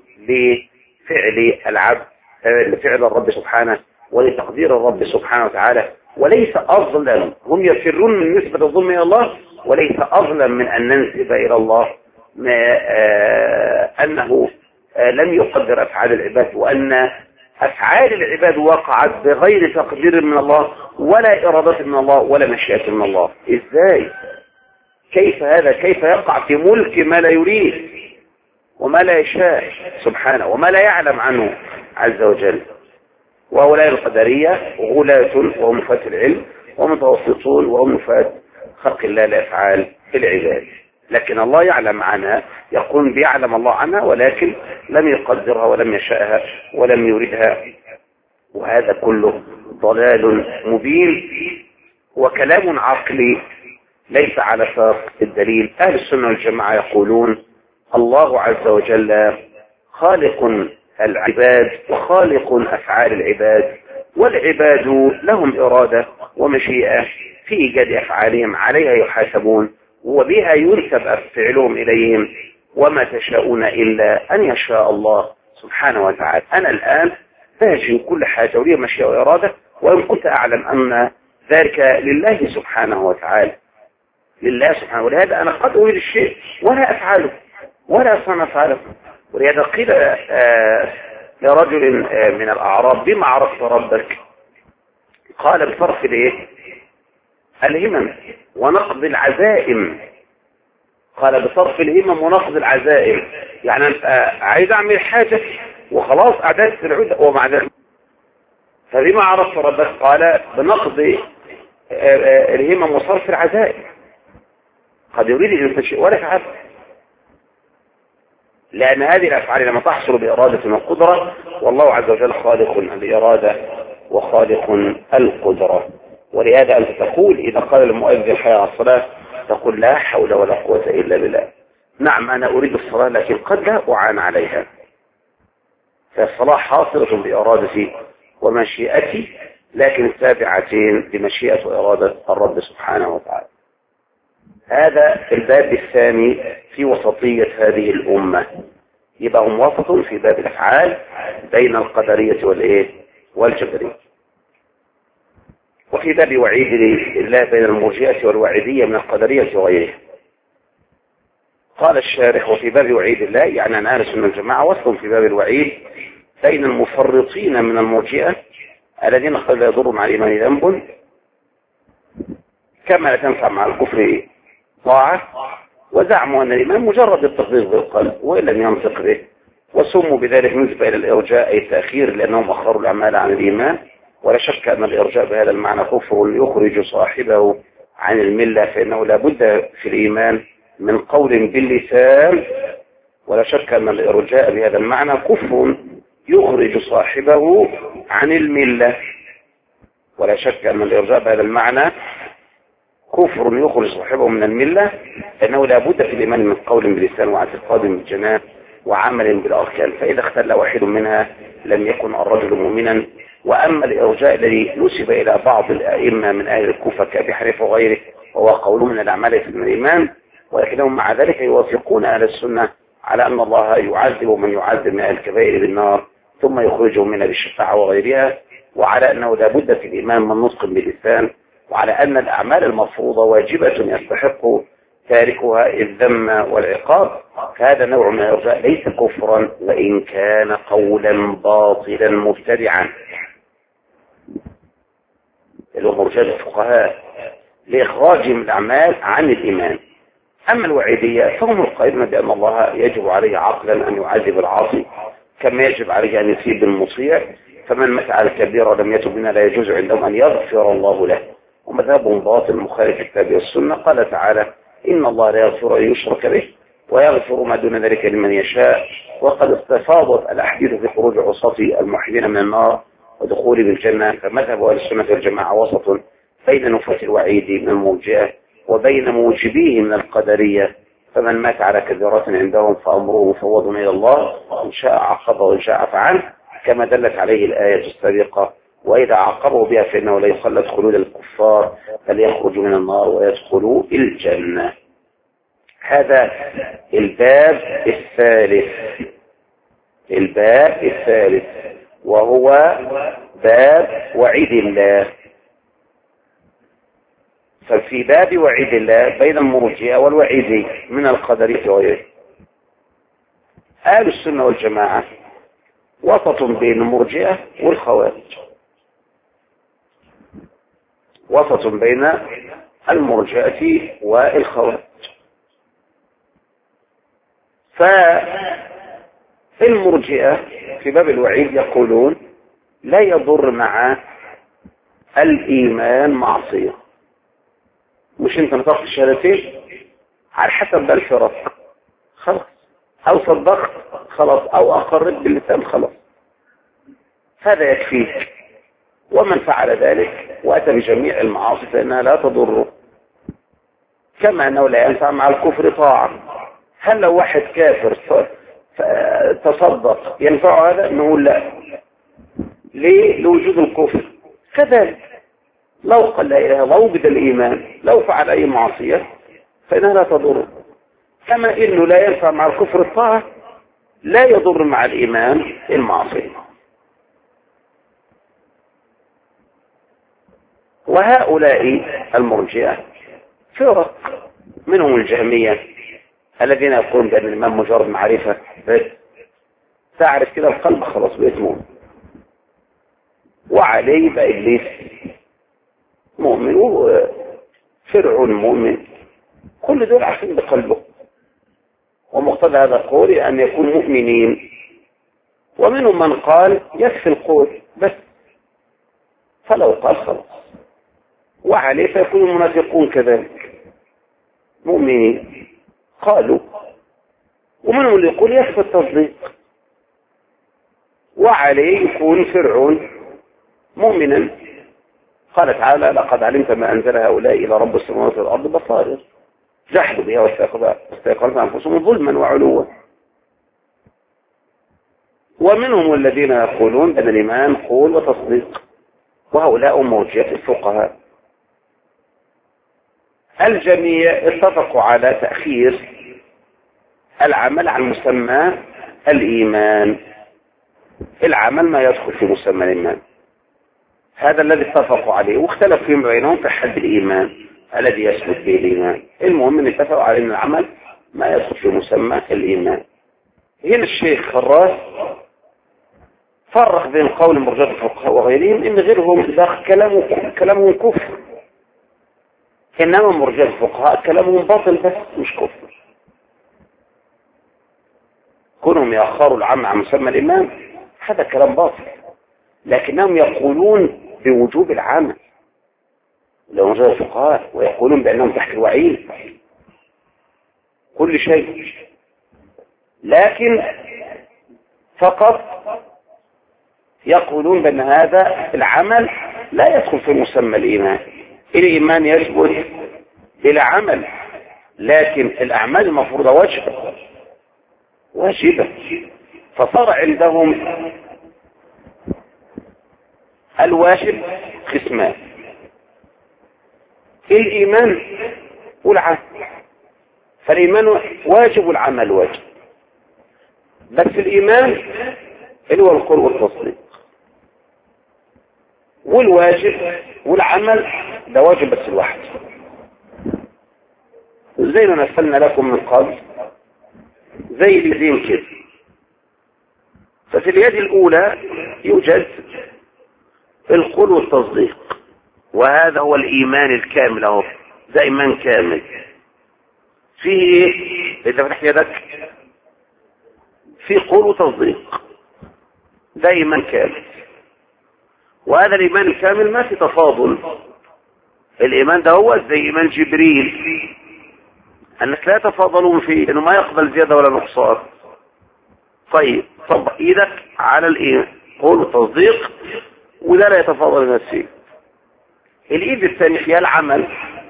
Speaker 1: لفعل العبد، لفعل الرب سبحانه ولتقدير الرب سبحانه وتعالى. وليس أظلم، هم يفرون من نسبة الظلم إلى الله، وليس أظلم من أن ننسب إلى الله ما آه أنه آه لم يقدر أفعال العباد، وأن أفعال العباد وقعت بغير تقدير من الله ولا إرادة من الله ولا مشيئة من الله. إزاي؟ كيف هذا؟ كيف يقع في ملك ما لا يريد وما لا يشاء سبحانه وما لا يعلم عنه عز وجل؟ وهؤلاء القدرية غلاة وهم فات العلم ومتوسطون وهم فات خلق الله لأفعال العباد، لكن الله يعلم عنها، يقول بيعلم الله عنها ولكن لم يقدرها ولم يشاءها ولم يريدها. وهذا كله ضلال مبين وكلام عقلي ليس على ساق الدليل. أهل السنة والجماعة يقولون الله عز وجل خالق العباد وخالق أفعال العباد، والعباد لهم إرادة ومشيئة في إيجاد أفعالهم، عليها يحاسبون وبها ينسب فعلهم إليهم، وما تشاءون إلا أن يشاء الله سبحانه وتعالى. أنا الآن باجي كل حاجة ولي مشيئة وإرادة، وإن كنت أعلم أن ذلك لله سبحانه وتعالى، لله سبحانه. ولهذا أنا قد أريد الشيء ولا أفعله ولا سنفعله. ولهذا قيل آه لرجل آه من الأعراب بما عرفت ربك؟ قال بصرف الايه؟ الهمم ونقض العزائم. قال بصرف الهمم ونقض العزائم، يعني أنت عايز أعمل حاجة وخلاص أعدادت العدة ومع ذلك. فبما عرفت ربك؟ قال بنقض آه الهمم وصرف العزائم. قد يريد الإنسان شيء ولا يفعل، لأن هذه الأفعال لما تحصل بإرادة وقدرة، والله عز وجل خالق الإرادة وخالق القدرة. ولهذا أنت تقول إذا قال المؤذن حي على الصلاة تقول لا حول ولا قوة إلا بالله. نعم أنا أريد الصلاة لكن قد لا أعان عليها، فالصلاة حاصلة بإرادتي ومشيئتي، لكن التابعتين لمشيئة وإرادة الرب سبحانه وتعالى. هذا الباب الثاني في وسطية هذه الأمة. يبقى هم وسط في باب الأفعال بين القدرية والإيه والجبرية، وفي باب وعيد الله بين المرجئة والوعيدية من القدرية وغيرها. قال الشارح وفي باب وعيد الله يعني أن أهل السنة والجماعة وسط في باب الوعيد بين المفرطين من المرجئة الذين قد لا يضر مع الإيمان ذنب كما لا تنفع مع الكفر طاعة، وزعموا أن الإيمان مجرد التصديق بالقلب وإن لم ينطق به، وسموا بذلك نسبة إلى الإرجاء أي التأخير لأنهم أخروا الأعمال عن الإيمان. ولا شك أن الإرجاء بهذا المعنى كفر يخرج صاحبه عن الملة، فإنه لا بد في الإيمان من قول باللسان. ولا شك أن الإرجاء بهذا المعنى كفر يخرج صاحبه عن الملة. ولا شك أن الإرجاء بهذا المعنى كفر يخرج صاحبه من الملة، لأنه لا بد في الإيمان من قول باللسان واعتقاد بالجنان وعمل بالأركان، فإذا اختل واحد منها لم يكن الرجل مؤمنا. وأما الإرجاء الذي نسب إلى بعض الأئمة من أهل الكوفة كأبي حنيفة وغيره وهو قول من الأعمال في الإيمان، ولكنهم مع ذلك يوافقون أهل السنة على أن الله يعذب من يعذب من أهل الكبائر بالنار ثم يخرجهم منها بالشفاعة وغيرها، وعلى أنه لا بد في الإيمان من نطق باللسان، وعلى أن الأعمال المفروضة واجبة يستحق تاركها الذم والعقاب. فهذا نوع من الإرجاء ليس كفرا وإن كان قولا باطلا مبتدعا. مرجئة الفقهاء لإخراجهم الأعمال عن الإيمان. أما الوعيدية فهم القائلون بأن الله يجب عليه عقلا أن يعذب العاصي كما يجب عليه أن يسيب المطيع، فمن مات على الكبيرة ولم يتب منها لا يجوز عندهم أن يغفر الله له. ومذهبهم باطل مخالف الكتاب والسنة. قال تعالى: إن الله لا يغفر أن يشرك به ويغفر ما دون ذلك لمن يشاء. وقد استفاضت الأحاديث في خروج عصاة الموحدين من النار ودخول بالجنة. فمذهب أهل السنة والجماعة وسط بين نفاة الوعيد من المرجئة وبين موجبيه من القدرية. فمن مات على كبيرة عندهم فأمره مفوض إلى الله، إن شاء عقبه وإن شاء عفى عنه، كما دلت عليه الآية السابقة: وإذا عاقبوا بها فإنه لا يخلد خلود الكفار بل يخرج من النار ويدخلوا الجنة. هذا الباب الثالث الباب الثالث وهو باب وعيد الله. ففي باب وعيد الله بين المرجئة والوعيدي من القدرية وغيره. أهل السنة والجماعة وسط بين المرجئة والخوارج، وسط بين المرجئة والخوارج. فالمرجئة في باب الوعيد يقولون لا يضر مع الإيمان معصية. مش انت نطقت الشهادتين على حسب بقى الفرق خلاص، او صدقت خلاص، او اقرت باللسان خلاص، هذا يكفيك. ومن فعل ذلك واتى بجميع المعاصي فانها لا تضره، كما انه لا ينفع مع الكفر طاعة. هل لو واحد كافر تصدق ينفع هذا؟ نقول لا. ليه؟ لوجود الكفر. كذلك لو قال لا إله إلا الله وجد الإيمان، لو فعل أي معصية فإنها لا تضر. كما إنه لا ينفع مع الكفر الطاعة لا يضر مع الإيمان المعصية. وهؤلاء المرجئة فرق، منهم الجهمية الذين يقولون بأن الإيمان مجرد معرفة بس، تعرف كده القلب خلاص بيتمون، وعليه بقى إبليس مؤمن وفرعون مؤمن، كل دول عارفين بقلبه. ومقتضى هذا القول أن يكون مؤمنين. ومنهم من قال يكفي القول بس، فلو قال خلاص، وعليه فيكون المنافقون كذلك مؤمنين قالوا. ومنهم اللي يقول يكفي التصديق، وعليه يكون فرعون مؤمنا. قال تعالى: لقد علمت ما أنزل هؤلاء إلى رب السماوات والأرض بصائر جحدوا بها واستيقنت أنفسهم ظلما وعلوا. ومنهم الذين يقولون أن الإيمان قول وتصديق، وهؤلاء مرجئة الفقهاء. الجميع اتفقوا على تأخير العمل عن مسمى الإيمان. العمل ما يدخل في مسمى الإيمان، هذا الذي اتفقوا عليه، واختلف فيهم بينهم في حد الإيمان الذي يثبت به الإيمان. المهم ان اتفقوا على ان العمل ما يدخل في مسمى الإيمان. هنا الشيخ خراس فرق بين قول مرجئة الفقهاء وغيرهم ان غيرهم داخل كلامهم كلامهم كفر، انما مرجئة الفقهاء كلامهم باطل بس مش كفر. كونهم يأخروا العمل عن مسمى الإيمان هذا كلام باطل، لكنهم يقولون بوجوب العمل لو مرجئة الفقهاء، ويقولون بأنهم تحت الوعيد كل شيء، لكن فقط يقولون بأن هذا العمل لا يدخل في مسمى الإيمان. الإيمان يثبت بلا عمل، لكن الأعمال المفروضة واجبة، واجبة. فصار عندهم الواجب قسمان: الإيمان والعمل. فالإيمان واجب والعمل واجب، بس الإيمان اللي هو القول والتصديق، والواجب والعمل ده واجب بس الواحد، زي ما مثلنا لكم من قبل، زي اليدين كده. ففي اليد الأولى يوجد القول والتصديق، وهذا هو الإيمان الكامل. اهو ده إيمان كامل. فيه ايه؟ إذا فتحت يدك في قول وتصديق، ده إيمان كامل. وهذا الإيمان الكامل ما في تفاضل. الإيمان ده هو زي إيمان جبريل، أنك لا تفاضلون فيه، إنه ما يقبل زيادة ولا نقصان. طيب طبق إيدك على الإيمان قول وتصديق، وده لا يتفاضل الناس فيه. الإيد الثانية فيها العمل،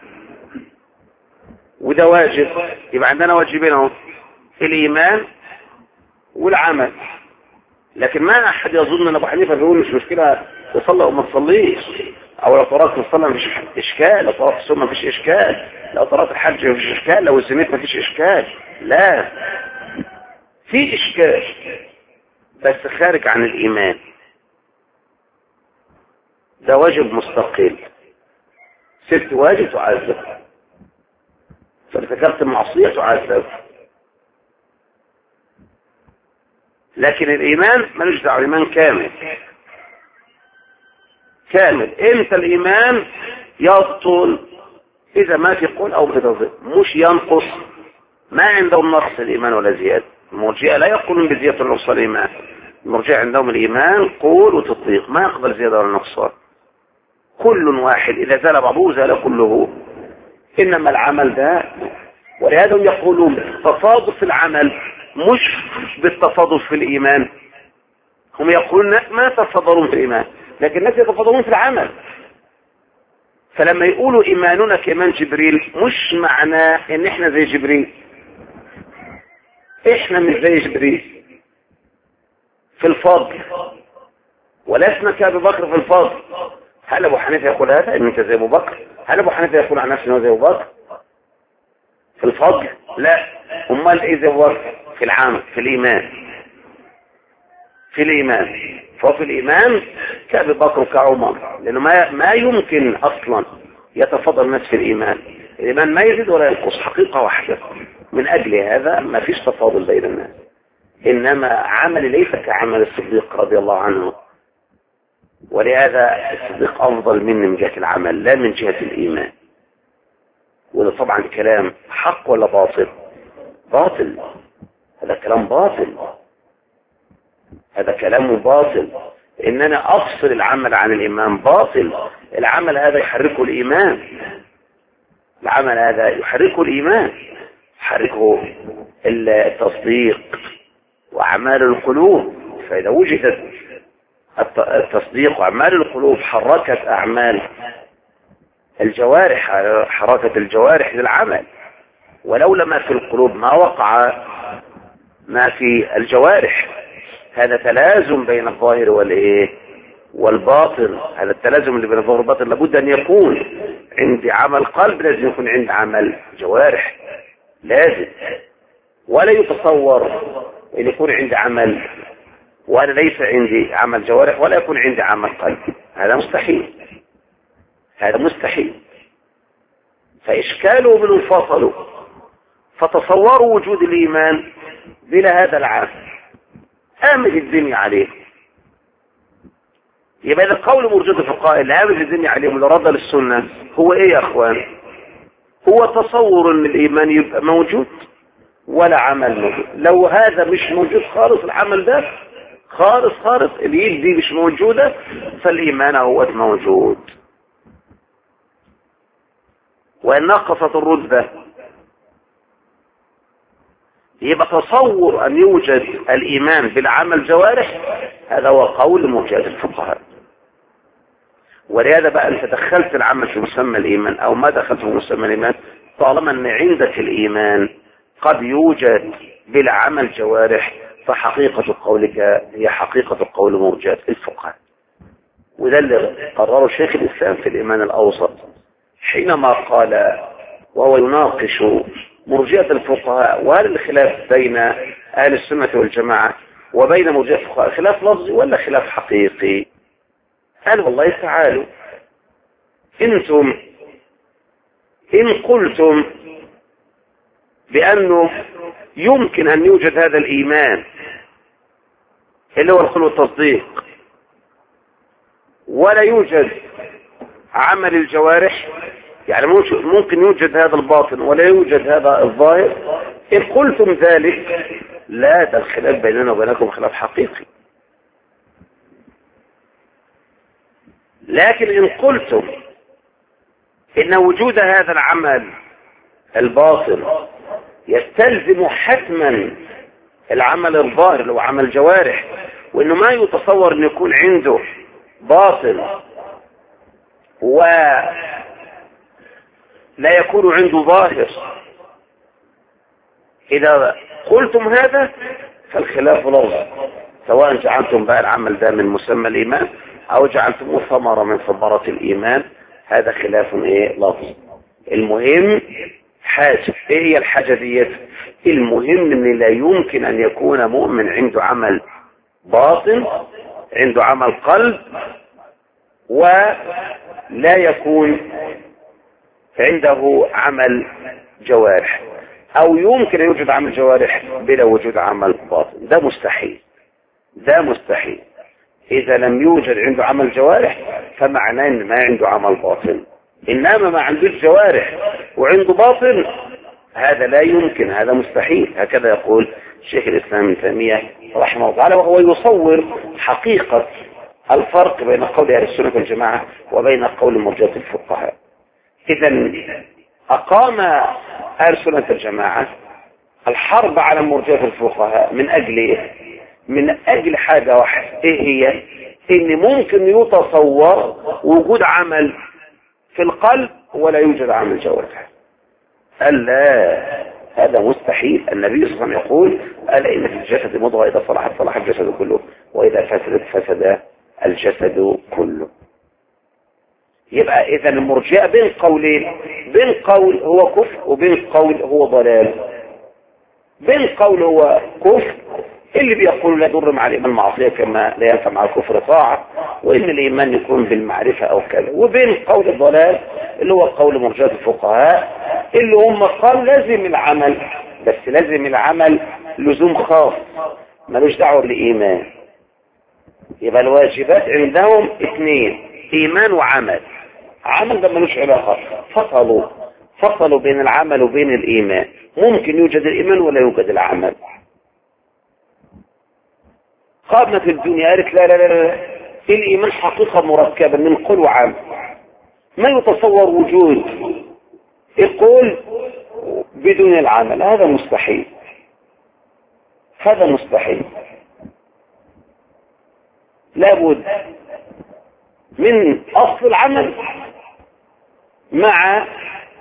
Speaker 1: وده واجب. يبقى عندنا واجبين اهو، الإيمان والعمل. لكن ما أحد يظن أن أبو حنيفة بيقول مش مشكلة تصلي أو ما تصليش، أو لو طلعت الصلاة ما فيش إشكال، لو طلعت الصوم ما فيش إشكال، لو طلعت الحج ما فيش إشكال، لو الزنيت ما فيش إشكال. لا، في إشكال بس خارج عن الإيمان. ده واجب مستقل، ست واجب تعذب، فارتكبت المعصية تعذب. لكن الإيمان ملوش دعوة، الإيمان كامل كامل. امتى الإيمان يبطل؟ إذا ما في قول أو في تصديق، مش ينقص. ما عندهم نقص الإيمان ولا زيادة. المرجئة لا يقولون بزيادة ونقص الإيمان. المرجئة عندهم الإيمان قول وتصديق، ما يقبل زيادة ولا نقصان. كل واحد إذا زال بعضه زال كله. إنما العمل ده، ولهذا هم يقولون بالتفاضل في العمل مش بالتفاضل في الإيمان. هم يقولون ما يتفاضلون في الإيمان، لكن الناس يتفاضلون في العمل. فلما يقولوا إيماننا كإيمان جبريل، مش معناه إن إحنا زي جبريل. إحنا مش زي جبريل في الفضل، ولسنا كأبي بكر في الفضل. هل أبو حنيفة يقول هذا إن أنت زي أبو بكر؟ هل أبو حنيفة يقول عن نفسه إنه زي أبو بكر في الفضل؟ لا. أمال إيه زي أبو بكر؟ في العمل، في الإيمان. في الإيمان فهو في الإيمان كأبي بكر وكعمر، لأنه ما ما يمكن أصلا يتفضل الناس في الإيمان. الإيمان ما يزيد ولا ينقص، حقيقة واحدة. من أجل هذا ما فيش تفاضل بين الناس. إنما عمل ليس كعمل الصديق رضي الله عنه، ولهذا الصديق أفضل مني من جهة العمل لا من جهة الإيمان. وده طبعا كلام حق ولا باطل؟ باطل. هذا كلام باطل، هذا كلام باطل. إن أنا أفصل العمل عن الإيمان باطل. العمل هذا يحركه الإيمان، العمل هذا يحركه الإيمان، يحركه التصديق وأعمال القلوب. فإذا وجدت التصديق وأعمال القلوب حركت أعمال الجوارح، حركت الجوارح للعمل. ولولا ما في القلوب ما وقع ما في الجوارح. هذا تلازم بين الظاهر والايه والباطن. هذا التلازم اللي بين الظاهر والباطن لابد ان يكون عندي عمل قلب، لازم يكون عندي عمل جوارح، لازم. ولا يتصور ان يكون عندي عمل وانا ليس عندي عمل جوارح ولا يكون عندي عمل قلب. هذا مستحيل، هذا مستحيل. فاشكاله بالانفصلوا، فتصوروا وجود الايمان بلا هذا العامل، آمن الدنيا عليه. يبقى إذا قول مرجئة القائل آمن الدنيا عليه ولا رد للسنة هو إيه يا أخوان؟ هو تصور إن الإيمان يبقى موجود ولا عمل موجود. لو هذا مش موجود خالص، العمل ده خالص خالص، اليد دي مش موجودة، فالإيمان هو موجود. وإن نقصت الرتبة يبقى تصور أن يوجد الإيمان بالعمل جوارح، هذا هو قول مرجئة الفقهاء. ولهذا بقى أنت دخلت العمل في مسمى الإيمان أو ما دخلت في مسمى الإيمان، طالما أن عندك الإيمان قد يوجد بلا عمل جوارح فحقيقة قولك هي حقيقة قول مرجئة الفقهاء. وده اللي قرره شيخ الإسلام في الإيمان الأوسط حينما قال وهو يناقش مرجئة الفقهاء، وهل الخلاف بين أهل السنة والجماعة وبين مرجئة الفقهاء خلاف لفظي ولا خلاف حقيقي؟ قال والله تعالوا انتم إن قلتم بأنه يمكن أن يوجد هذا الإيمان اللي هو القول والتصديق ولا يوجد عمل الجوارح، يعني ممكن يوجد هذا الباطن ولا يوجد هذا الظاهر، إن قلتم ذلك لا، ده الخلاف بيننا وبينكم خلاف حقيقي. لكن إن قلتم إن وجود هذا العمل الباطن يستلزم حتما العمل الظاهر اللي هو عمل الجوارح، وإنه ما يتصور أن يكون عنده باطن ولا يكون عنده ظاهر، إذا قلتم هذا فالخلاف لفظ، سواء جعلتم بقى العمل ده من مسمى الإيمان أو جعلتموه ثمرة من ثمرات الإيمان، هذا خلاف إيه لفظ. المهم حاجة، إيه هي الحاجة ديت؟ المهم أن لا يمكن أن يكون مؤمن عنده عمل باطن، عنده عمل قلب، ولا يكون عنده عمل جوارح، أو يمكن أن يوجد عمل جوارح بلا وجود عمل باطن. ده مستحيل، ده مستحيل. إذا لم يوجد عنده عمل جوارح فمعناه أن ما عنده عمل باطن، إنما ما عندوش جوارح وعنده باطن هذا لا يمكن، هذا مستحيل. هكذا يقول شيخ الإسلام ابن تيمية رحمه الله تعالى، وهو يصور حقيقة الفرق بين قول أهل السنة والجماعة وبين قول مرجئة الفقهاء. إذا أقام أهل السنة والجماعة الحرب على مرجئة الفقهاء من أجل إيه؟ من أجل حاجة واحدة، إيه هي؟ إن ممكن يتصور وجود عمل في القلب ولا يوجد عمل جوارح. قال لا، هذا مستحيل. النبي صلى الله عليه وسلم يقول ألا إن في الجسد مضغة إذا صلحت صلح الجسد كله وإذا فسدت فسد الجسد كله. يبقى إذا المرجئة بين قولين، بين قول هو كفر وبين قول هو ضلال. بين قول هو كفر اللي بيقول لا يضر مع الإيمان معصية كما لا ينفع مع الكفر طاعة، وإن الإيمان يكون بالمعرفة أو كذا. وبين قول الضلال اللي هو قول مرجئة الفقهاء اللي هم قالوا لازم العمل، بس لازم العمل لزوم خاص ملوش دعوة بالإيمان. يبقى الواجبات عندهم اثنين، إيمان وعمل. عمل ده ملوش علاقة، فصلوا فصلوا بين العمل وبين الإيمان. ممكن يوجد الإيمان ولا يوجد العمل. قامت الدنيا قالت لا لا لا لا، الإيمان حقيقة مركبة من قول وعمل، ما يتصور وجود القول بدون العمل، هذا مستحيل، هذا مستحيل. لابد من أصل العمل مع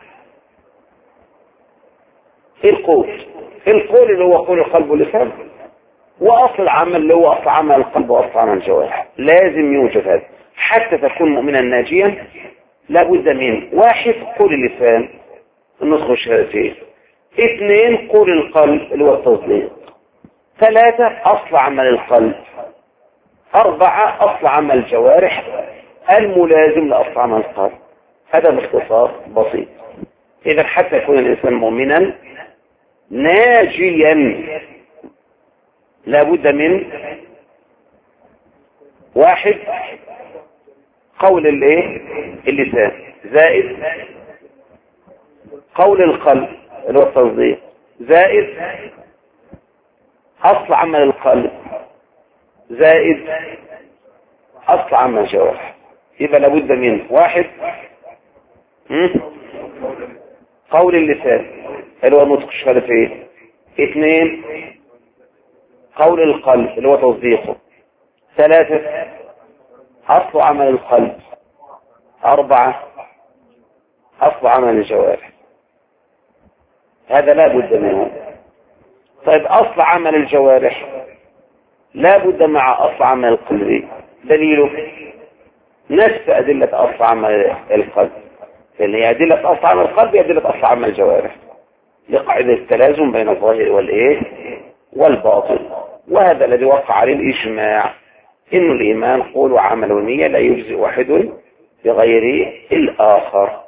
Speaker 1: القول، القول اللي هو قول القلب واللسان، وأصل العمل اللي هو أصل عمل القلب وأصل عمل الجوارح. لازم يوجد هذا حتى تكون مؤمنا ناجيا. لابد من واحد قول اللسان النطق والشهادتين، اثنين قول القلب اللي هو التصديق، ثلاثة أصل عمل القلب، أربعة أصل عمل الجوارح الملازم لأصل عمل القلب. هذا باختصار بسيط. إذا حتى يكون الإنسان مؤمنا ناجيا لابد من واحد قول الايه اللسان، زائد قول القلب اللي هو التصديق، زائد اصل عمل القلب، زائد اصل عمل الجوارح. يبقى لابد من واحد قول اللسان اللي هو نطق الشهادتين، اثنين قول القلب اللي هو تصديقه، ثلاثة أصل عمل القلب، أربعة أصل عمل الجوارح. هذا لا بد منه. طيب أصل عمل الجوارح لا بد مع أصل عمل القلب، دليله نفس أدلة أصل عمل القلب، اللي هي أدلة أصل عمل القلب هي أدلة أصل عمل الجوارح، لقاعدة التلازم بين الظاهر والإيه والباطن. وهذا الذي وقع عليه الإجماع، إنه الإيمان قول وعمل ونية لا يجزئ واحد بغير الآخر.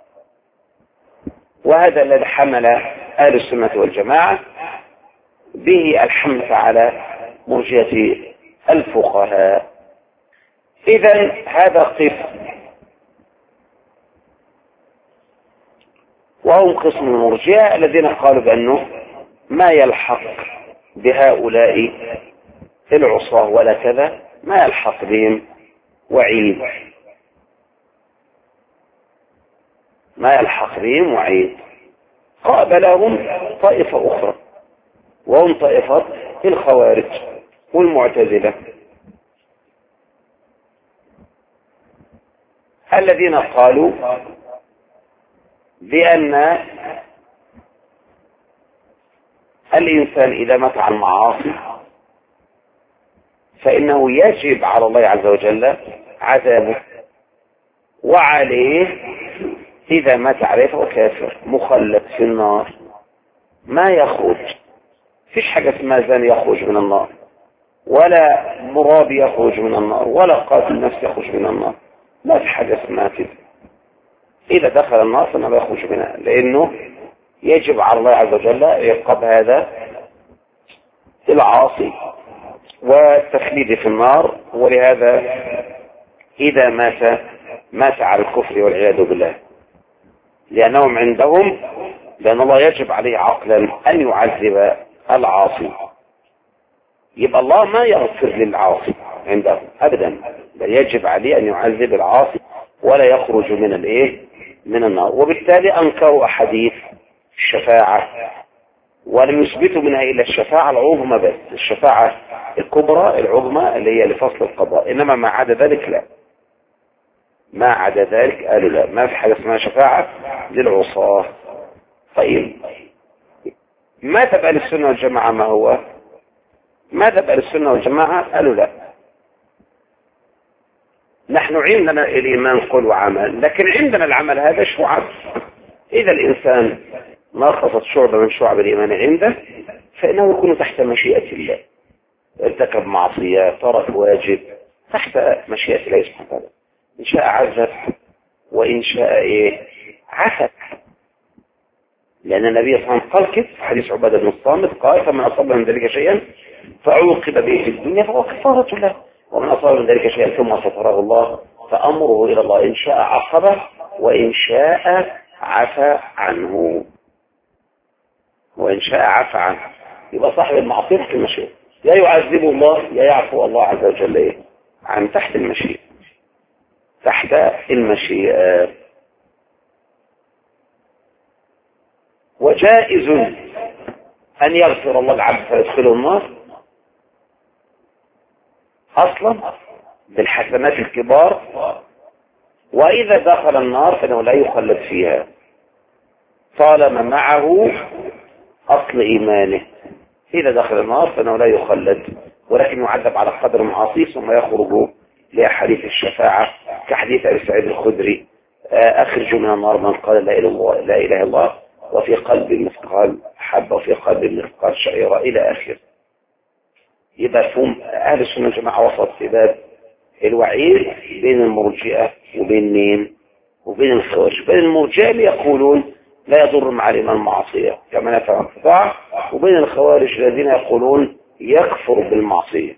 Speaker 1: وهذا الذي حمل أهل السنة والجماعة به الحمل على مرجئة الفقهاء. إذن هذا قسم، وهم قسم المرجئة الذين قالوا بأنه ما يلحق بهؤلاء العصاة ولا كذا، ما يلحق بهم وعيد، ما يلحق بهم وعيد. قابلهم طائفة أخرى وهم طائفة الخوارج والمعتزلة، الذين قالوا بأن الإنسان إذا مات عن معاصي فإنه يجب على الله عز وجل عذابه، وعليه إذا مات عليه فهو كافر مخلد في النار ما يخرج. فيش حاجة اسمها زاني يخرج من النار، ولا مرابي يخرج من النار، ولا قاتل نفس يخرج من النار، ما في حاجة اسمها كده. إذا دخل النار فإنه يخرج منها، لأنه يجب على الله عز وجل يعقب هذا العاصي والتخليد في النار. ولهذا إذا مات مات على الكفر والعياذ بالله، لأنهم عندهم لأن الله يجب عليه عقلا أن يعذب العاصي، يبقى الله ما يغفر للعاصي عندهم أبدا، بل يجب عليه أن يعذب العاصي ولا يخرج من الإيه من النار. وبالتالي أنكروا أحاديث الشفاعة ولم يثبتوا منها إلا الشفاعة العظمى بس، الشفاعة الكبرى العظمى اللي هي لفصل القضاء، إنما ما عدا ذلك لا، ما عدا ذلك قالوا لا، ما في حاجة اسمها شفاعة للعصاة. طيب ماذا بقى للسنة والجماعة؟ ما هو ماذا بقى للسنة والجماعة؟ قالوا لا، نحن عندنا الإيمان قول وعمل، لكن عندنا العمل هذا شعب. إذا الإنسان نقصت شعبة من شعب الإيمان عنده فإنه يكون تحت مشيئة الله، ارتكب معصية، ترك واجب، تحت مشيئة الله سبحانه وتعالى، إن شاء عذب وإن شاء إيه عفى. لأن النبي صلى الله عليه وسلم قال كده في حديث عبادة بن الصامت قال: فمن أصاب من ذلك شيئا فعوقب به في الدنيا فهو كفارة له، ومن أصاب من ذلك شيئا ثم ستره الله فأمره إلى الله، إن شاء عقبه وإن شاء عفى عنه، وإن شاء عفى عنه. يبقى صاحب المعصية تحت المشيئة، يا يعذبه الله يا يعفو الله عز وجل إيه عن تحت المشيئة، تحت المشيئة. وجائز أن يغفر الله العبد فيدخله النار أصلا بالحسنات الكبار، وإذا دخل النار فإنه لا يخلد فيها طالما معه أصل إيمانه. إذا دخل النار فإنه لا يخلد، ولكن يعذب على قدر معاصيه ثم يخرج لأحاديث الشفاعة كحديث أبي سعيد الخدري: أخرج من النار من قال لا إله إلا الله, لا إله إلا الله وفي قلب مثقال حبة وفي قلب مثقال شعيرة إلى آخر. يبقى فهم أهل السنة والجماعة وسط في باب الوعيد بين المرجئة وبين مين وبين الخوارج. بين المرجئة اللي يقولون لا يضر مع الإيمان معصية كما نفع القطاع، وبين الخوارج الذين يقولون يكفر بالمعصية.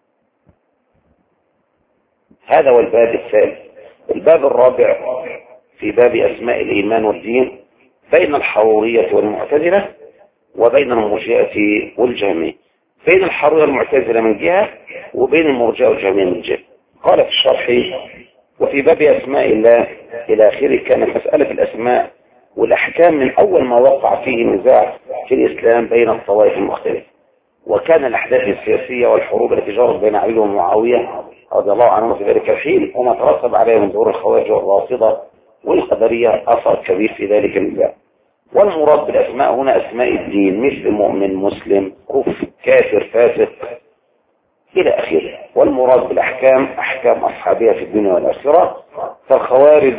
Speaker 1: هذا هو الباب الثالث. الباب الرابع في باب أسماء الإيمان والدين بين الحرورية والمعتزلة وبين المرجئة والجهمية. بين الحرورية والمعتزلة من جهة وبين المرجئة والجهمية من جهة. قال في الشرح: وفي باب أسماء الله إلى آخره كانت مسألة الأسماء والأحكام من أول ما وقع فيه نزاع في الإسلام بين الطوائف المختلفة، وكان الأحداث السياسية والحروب التي جرت بين علي ومعاوية رضي الله عنهم في ذلك الحين وما ترتب عليه من ظهور الخوارج والرافضة والقدرية أثر كبير في ذلك النزاع. والمراد بالأسماء هنا أسماء الدين مثل مؤمن مسلم كفر كافر فاسق إلى آخره. والمراد بالأحكام أحكام أصحابها في الدنيا والآخرة. فالخوارج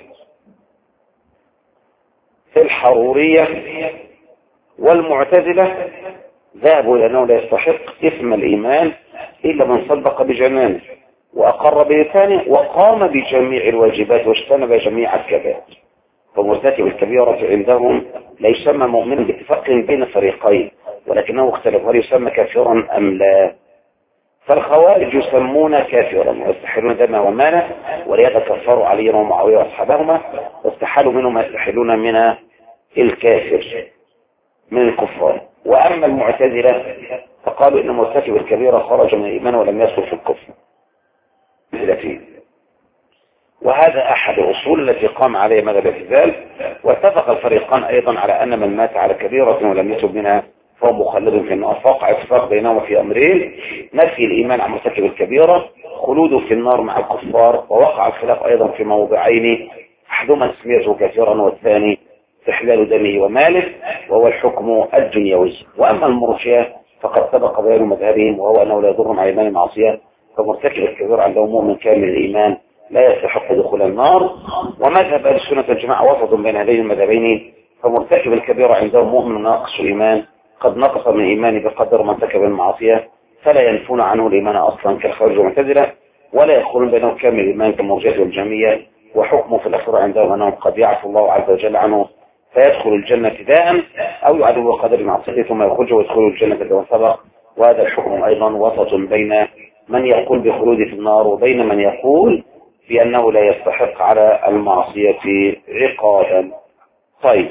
Speaker 1: الحرورية والمعتزلة ذهبوا إلى أنه لا يستحق اسم الإيمان إلا من صدق بجنانه وأقر بلسانه وقام بجميع الواجبات واجتنب جميع الكبائر. فمرتكب الكبيرة عندهم لا يسمى مؤمنا باتفاق بين فريقين، ولكنه اختلف هل يسمى كافرا أم لا. فالخوارج يسمون كافرا ويستحلون دمه وماله، ولهذا كفروا علي ومعاوية وأصحابهما واستحلوا منهم ما يستحلون من الكافر من الكفار. وأما المعتزلة فقالوا إن مرتكب الكبيرة خرج من الإيمان ولم يدخل في الكفر مثل. وهذا أحد الأصول التي قام عليه مذهب الاعتزال. واتفق الفريقان أيضا على أن من مات على كبيرة ولم يتب منها فهو مخلد في النار. فوقع اتفاق بينهما في أمرين: نفي الإيمان عن مرتكب الكبيرة، خلوده في النار مع الكفار. ووقع الخلاف أيضا في موضعين: أحدهما تسميته كافرا والثاني استحلال دمه وماله، وهو الحكم الدنيوي. وأما المرجئة فقد سبق بيان مذهبهم، وهو أنه لا يضرهم على إيمان معصية، فمرتكب الكبيرة عنده مؤمن كامل الإيمان لا يستحق دخول النار. ومذهب أهل السنة والجماعة وسط بين هذين المذهبين، فمرتكب الكبيرة عنده مؤمن ناقص الإيمان قد نقص من إيمانه بقدر ما ارتكب المعصية، فلا ينفون عنه الإيمان أصلا كالخوارج والمعتزلة، ولا يدخلون بينهم كامل الإيمان كالمرجئة والجهمية. وحكمه في الآخرة عندهم أنهم قد يعفو الله عز وجل عنه فيدخل الجنة ابتداء، أو يعذب بقدر معصيته ثم يخرج ويدخل الجنة كما سبق. وهذا الحكم أيضا وسط بين من يقول بخلود في النار وبين من يقول بأنه لا يستحق على المعصية عقابا. طيب،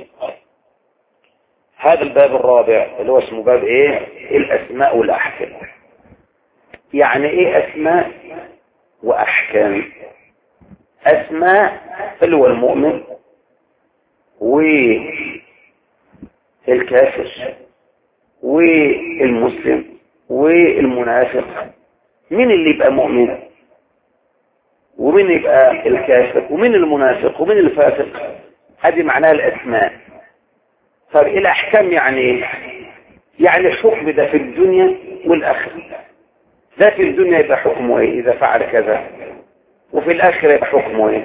Speaker 1: هذا الباب الرابع اللي هو اسمه باب ايه؟ الأسماء والأحكام. يعني ايه أسماء وأحكام؟ أسماء اللي هو المؤمن والكافر والمسلم والمنافق. مين اللي يبقى مؤمن ومين يبقى الكافر ومين المنافق ومين الفاسق؟ هذه معناها الأسماء. طيب الأحكام يعني ايه؟ يعني الحكم ده في الدنيا والآخرة. ده في الدنيا يبقى حكمه ايه إذا فعل كذا، وفي الآخرة يبقى حكمه ايه.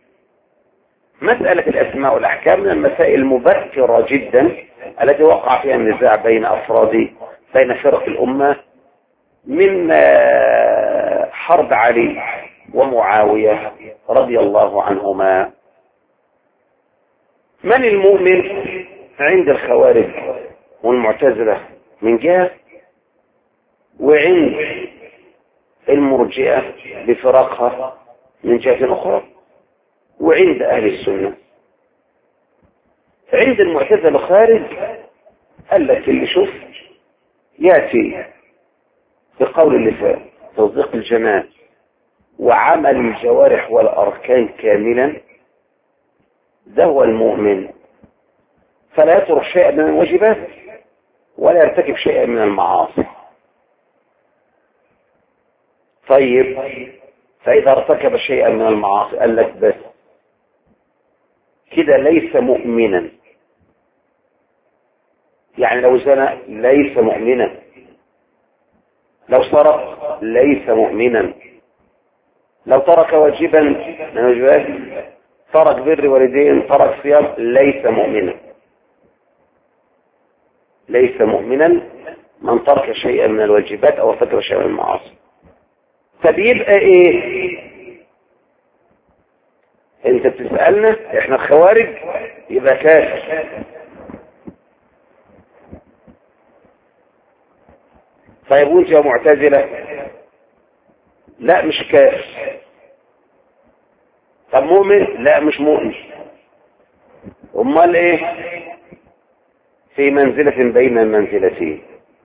Speaker 1: مسألة الأسماء والأحكام من المسائل المبكرة جدا التي وقع فيها النزاع بين أفراد بين فرق الأمة من حرب علي ومعاوية رضي الله عنهما. من المؤمن عند الخوارج والمعتزلة من جهة، وعند المرجئة بفرقها من جهة أخرى، وعند أهل السنة. عند المعتزلة الخارج قال لك اللي شوف يأتي بقول اللسان تصديق الجنان وعمل الجوارح والأركان كاملا، ده هو المؤمن، فلا يترك شيئا من الواجبات ولا يرتكب شيئا من المعاصي. طيب، فإذا ارتكب شيئا من المعاصي قال لك بس كده ليس مؤمنا. يعني لو زنى ليس مؤمنا، لو سرق ليس مؤمنا، لو ترك واجبا من الواجبات، ترك بر والدين، ترك صيام، ليس مؤمنا. ليس مؤمنا من ترك شيئا من الواجبات او ارتكب شيئا من المعاصي. فبيبقى ايه؟ انت بتسألنا احنا الخوارج يبقى كافر. طيب وانت يا معتزلة؟ لا مش كافر. طب مؤمن؟ لا مش مؤمن. امال ايه؟ في منزلة بين المنزلتين.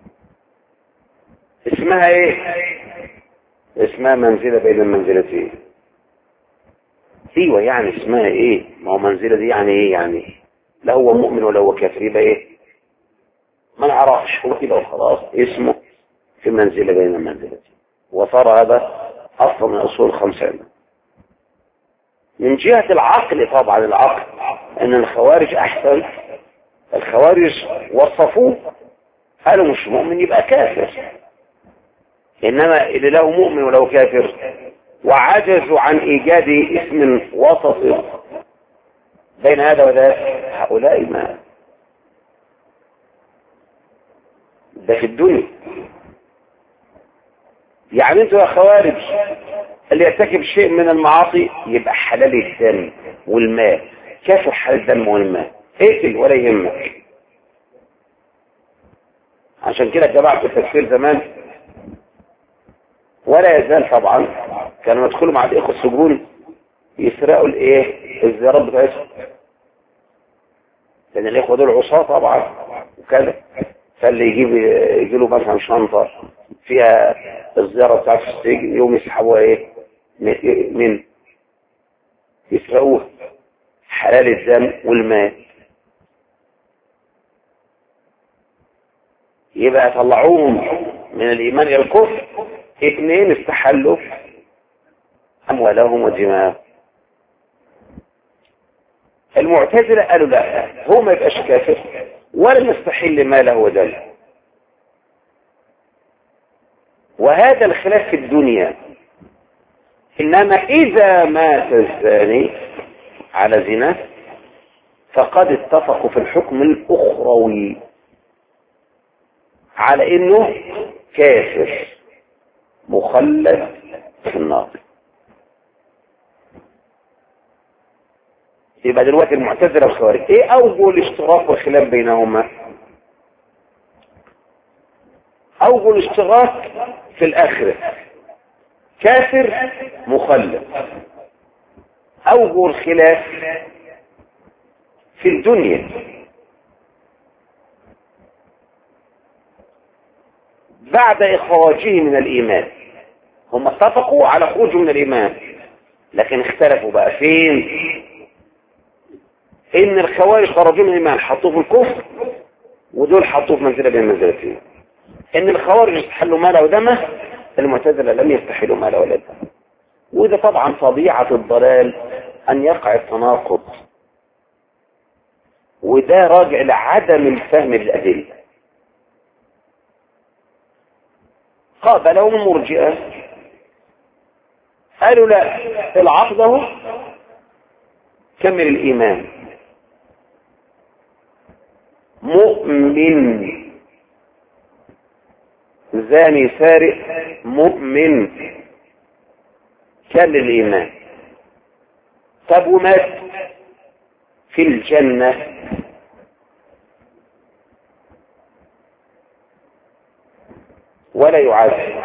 Speaker 1: اسمها ايه؟ اسمها منزلة بين المنزلتين. ايوه، يعني اسمها ايه؟ ما هو منزلة دي يعني ايه؟ يعني لا هو مؤمن ولا هو كافر، يبقى ايه؟ ما نعرفش، هو كده وخلاص اسمه في منزلة بين المنزلتين. وصار هذا اصلا من اصول الخمسة. من جهة العقل طبعا العقل ان الخوارج احسن الخوارج وصفوه قالوا مش مؤمن يبقى كافر، انما اللي له مؤمن وله كافر وعجزوا عن ايجاد اسم وسط بين هذا وذاك، هؤلاء ما ده في الدنيا. يعني انتوا يا خوارج اللي يرتكب شيء من المعاصي يبقى حلال الدم والماء، كافر حلال الدم والماء، اقتل ولا يهمك. عشان كده الجماعة في التكفير زمان ولا يزال طبعا كانوا يدخلوا مع الاخوة السجون يسرقوا الايه الزيارات بتاعتهم، لان الاخوة دول عصاة طبعا وكذا، فاللي يجيب يجي له مثلا شنطة فيها الزيارة بتاعت السجن يوم يسحبوها ايه من يسرقوها، حلال الدم والماء. يبقى طلعوهم من الايمان الى الكفر، اثنين استحلوا اموالهم ودماءهم. المعتزلة قالوا لا، هو ما يبقاش كافر ولا يستحل ماله ودمه. وهذا الخلاف في الدنيا، انما اذا مات الزاني على زنا فقد اتفقوا في الحكم الاخروي على انه كافر مخلد في النار. يبقى دلوقتي المعتزلة والخوارج ايه اوجه الاشتراك والخلاف بينهما؟ اوجه الاشتراك في الاخرة كافر مخلد، اوجه الخلاف في الدنيا بعد اخراجه من الايمان. هم اتفقوا على خروجه من الايمان لكن اختلفوا بقى فين؟ ان الخوارج خرجوا من الايمان حطوه في الكفر، ودول حطوه في منزله بين منزلتين. ان الخوارج استحلوا ماله ودمه، المعتزله لم يستحلوا ماله ولا دمه. وده طبعا طبيعه الضلال ان يقع التناقض، وده راجع لعدم الفهم للادله. قابلهم المرجئه قالوا لا، العقد اهو كمل الايمان، مؤمن زاني سارق مؤمن كان للإيمان. طب ومات في الجنة ولا يعذب.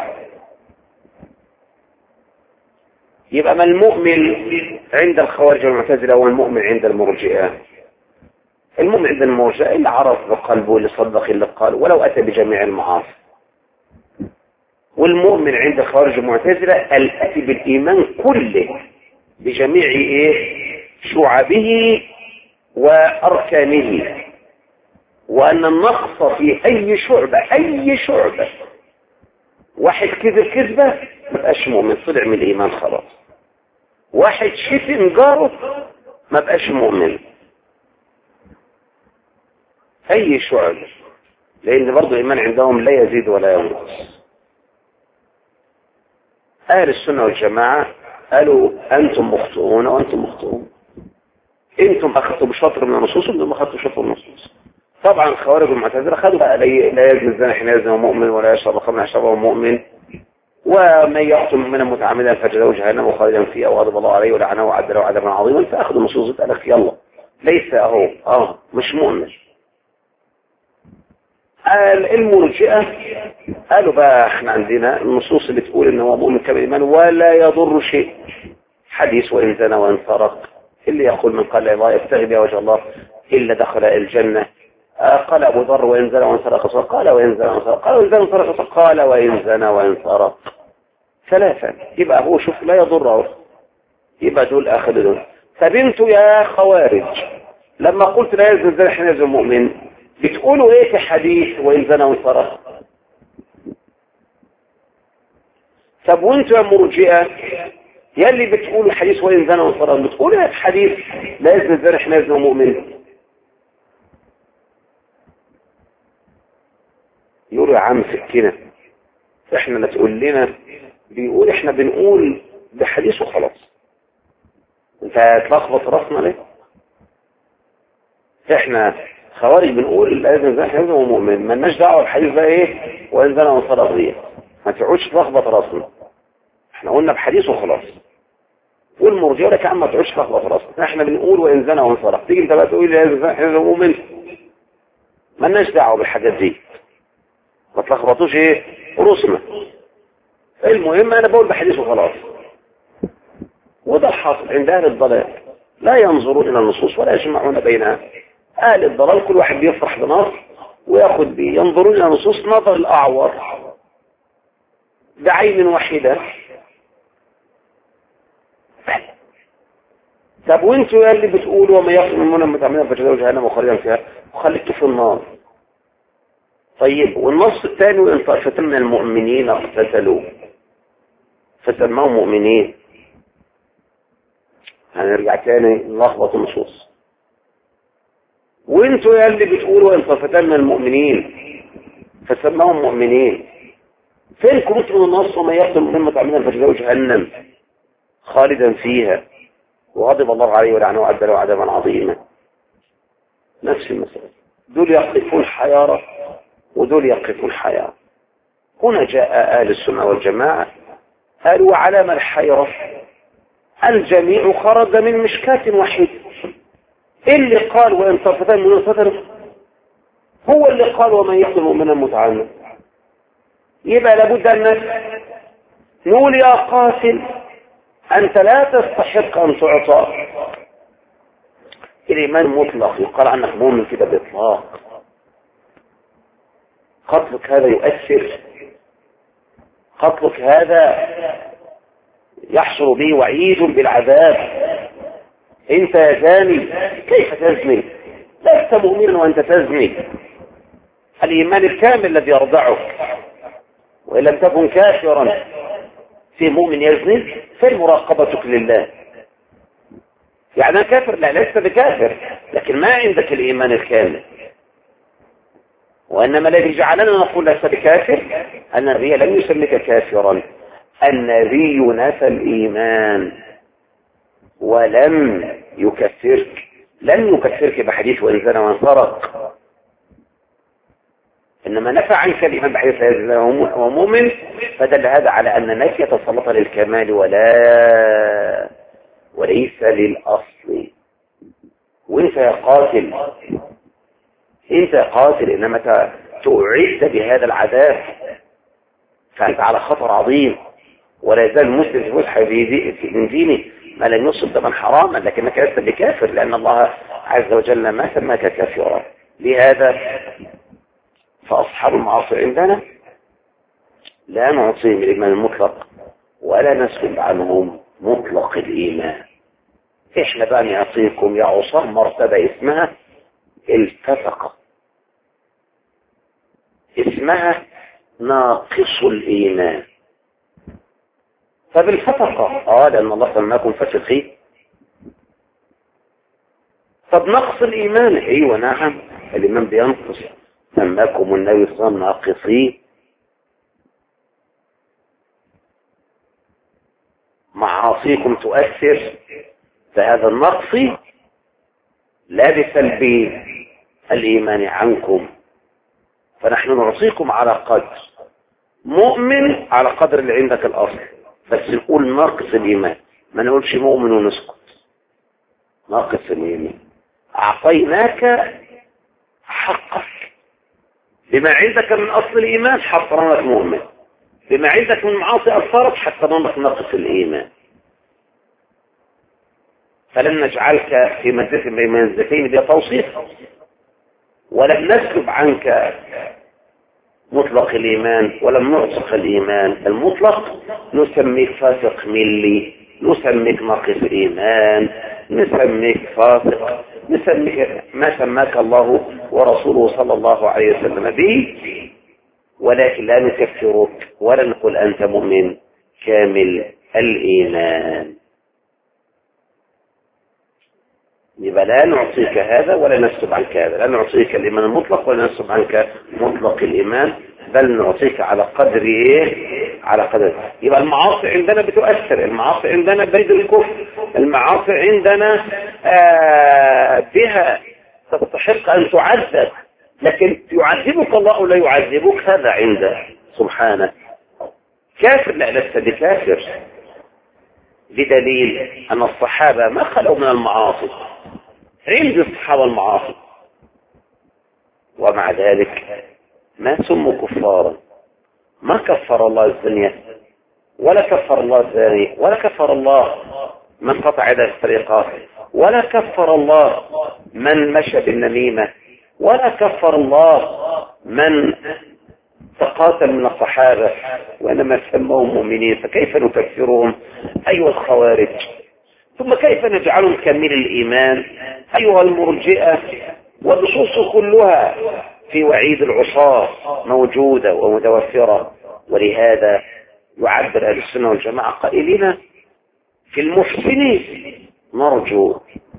Speaker 1: يبقى ما المؤمن عند الخوارج والمعتزلة والمؤمن عند المرجئة؟ المؤمن عند المرجئة اللي عرف بقلبه، اللي صدق اللي قال ولو أتى بجميع المعاصي. والمؤمن عند الخوارج والمعتزلة الأتي بالإيمان كله بجميع إيه شعبه وأركانه، وأن النقص في أي شعبة أي شعبة واحد كذب كذبة ما بقاش مؤمن، طلع من الإيمان خلاص. واحد شتم جاره ما بقاش مؤمن، أي شعبة، لأن برضو الإيمان عندهم لا يزيد ولا ينقص. أهل السنة والجماعة قالوا أنتم مخطئون وأنتم مخطئون، أنتم أخذتوا بشطر من النصوص وأنتم أخذتوا بشطر من النصوص. طبعا الخوارج والمعتزلة خدوا بقى لا يزني الزاني حين يزني مؤمن ولا يشرب الخمر يشربه مؤمن، ومن يقتل مؤمنا متعمدا فجزاؤه جهنم خالدا فيها وغضب الله عليه ولعنه وعد له عذابا عظيما. فأخذوا النصوص قال لك يلا ليس أهو اه مش مؤمن. المرجئة قالوا بقى احنا عندنا النصوص اللي تقول ان هو مؤمن كامل الايمان ولا يضر شيء، حديث وان زنى وان سرق، اللي يقول من قال لا يبتغي بها وجه الله الا دخل الجنه. قال ابو ذر وان زنى وان سرق قال وان زنى وان سرق قال وان زنى وان سرق قال وان زنى وان سرق ثلاثا. يبقى هو شوف لا يضره، يبقى دول اخذ دول. طب انتوا يا خوارج لما قلت لا يزني الزاني حين يزني المؤمن بتقولوا ايه في حديث وان زنى وان سرق؟ طب وانتوا يا مرجئه يلي بتقولوا حديث وان زنى وان سرق بتقولوا ايه في حديث لا يزني الزاني حين يزني المؤمن؟ يا عم سكينة، احنا لا تقول لنا، بيقول احنا بنقول بحديث وخلاص. انت هتلخبط راسنا ليه؟ احنا خوارج بنقول لازم زي حزب ومؤمن، مالناش دعوه بحديث بقى ايه وان زنا وصدق دي، ما تقعدش تلخبط راسنا. احنا قلنا بحديث وخلاص. والمرجئه لك يا عم ما تقعدش تلخبط راسنا، احنا بنقول وان زنا وصدق، تيجي انت بقى تقول لي لازم زي حزب ومؤمن، مالناش دعوه بالحاجات دي، ما تلخبطوش ايه راسنا. المهم انا بقول بحديث وخلاص. وده الحاصل عند اهل الضلال، لا ينظرون الى النصوص ولا يجمعون بينها. اهل الضلال كل واحد بيفرح بنص وياخد بيه، ينظرون الى النصوص نظر الاعور بعين واحده. طب وانتوا يا اللي بتقولوا وما يقصد من المتعمدين فجزاؤهم جهنم وخالدين فيها وخليكوا في النار. طيب والنص الثاني وان طائفتين من المؤمنين اقتتلوا فسموهم مؤمنين. هنرجع تاني نلخبط النصوص. وانتوا يا اللي بتقولوا وان طائفتين من المؤمنين فسموهم مؤمنين، فين كنتم من النص وما يقتل من المتعمدين فجزاؤهم جهنم خالدا فيها وغضب الله عليه ولعنه وعد له عذابا عظيما. نفس المسألة، دول يقفون حيارة ودول يقفون حيارة. هنا جاء أهل السنة والجماعة قالوا وعلام الحيرة الجميع خرج من مشكاة واحدة. اللي قال وإن طائفتان من الفتر هو اللي قال ومن يقتل مؤمنا متعمدا. يبقى لابد أن نقول يا قاتل أنت لا تستحق أن تعطى الإيمان مطلق، يقال عنك مؤمن كده بإطلاق. قتلك هذا يؤثر، قتلك هذا يحصل به وعيد بالعذاب. انت يا زاني كيف تزني؟ لست مؤمنا وانت تزني. الإيمان الكامل الذي يرضعك، وإن لم تكن كافرا في مؤمن يزني فالمراقبتك لله. يعني أنا كافر؟ لا لست بكافر، لكن ما عندك الإيمان الكامل. وإنما الذي جعلنا نقول لست بكافر أن النبي لم يسميك كافرا، النبي نفى الإيمان ولم يكفرك، لم يكفرك بحديث وإن زنى وإن سرق، إنما نفى عنك الإيمان بحديث وإن زنى وهو مؤمن. فدل هذا على أن النفي يتسلط للكمال ولا وليس للأصل. وانت يا قاتل، انت يا قاتل انما تعد بهذا العذاب فانت على خطر عظيم. ولا يزال المسلم في فسحه من دينه ما لم يصب دما حراما، لكنك لست بكافر لان الله عز وجل ما سماك كافرا. لهذا فاصحاب المعاصي عندنا لا نعطيهم الايمان المطلق ولا نسلب عنهم مطلق الايمان. احنا بقى نعطيكم يا عصام مرتبه اسمها الفتقه، اسمها ناقص الايمان. فبالفتقه اه لان الله سماكم فاسقين. طب نقص الايمان ايوه نعم الايمان بينقص، سماكم النبي صلى الله عليه وسلم ناقصين. معاصيكم تؤثر فهذا النقص لا بسلب الإيمان عنكم. فنحن نعطيكم على قدر، مؤمن على قدر اللي عندك الأصل، بس نقول ناقص الإيمان، ما نقولش مؤمن ونسكت. ناقص الإيمان أعطيناك حقك بما عندك من أصل الإيمان حصرنا لك مؤمن، بما عندك من معاصي أثرت حصرنا لك ناقص الإيمان. فلن نجعلك في منزلة بين منزلتين بتوصيف، ولم نسلب عنك مطلق الإيمان ولم نعتق الإيمان المطلق. نسميك فاسق ملي، نسميك ناقص إيمان، نسميك فاسق، نسميك ما سماك الله ورسوله صلى الله عليه وسلم به، ولكن لا نكفرك ولا نقول أنت مؤمن كامل الإيمان. يبقى لا نعطيك هذا ولا نسلب عنك هذا، لا نعطيك الإيمان المطلق ولا نسلب عنك مطلق الإيمان. بل نعطيك على قدر ايه؟ على قدر. يبقى المعاصي عندنا بتؤثر، المعاصي عندنا بريد الكفر، المعاصي عندنا آه بها تستحق ان تعذب، لكن يعذبك الله او لا يعذبك هذا عنده سبحانه. كافر؟ لا لست بكافر، بدليل ان الصحابة ما خلوا من المعاصي، عند الصحابة المعاصي، ومع ذلك ما سموا كفارا. ما كفر الله الزانية، ولا كفر الله الزاني، ولا كفر الله من قطع يد السرقات، ولا كفر الله من مشى بالنميمة، ولا كفر الله من تقاتل من الصحابة، وإنما سموهم مؤمنين. فكيف نكفرهم أيها الخوارج؟ ثم كيف نجعلهم كامل الإيمان أيها المرجئة؟ والنصوص كلها في وعيد العصاة موجودة ومتوفرة. ولهذا يعبر أهل السنة والجماعة قائلين في المحسن نرجو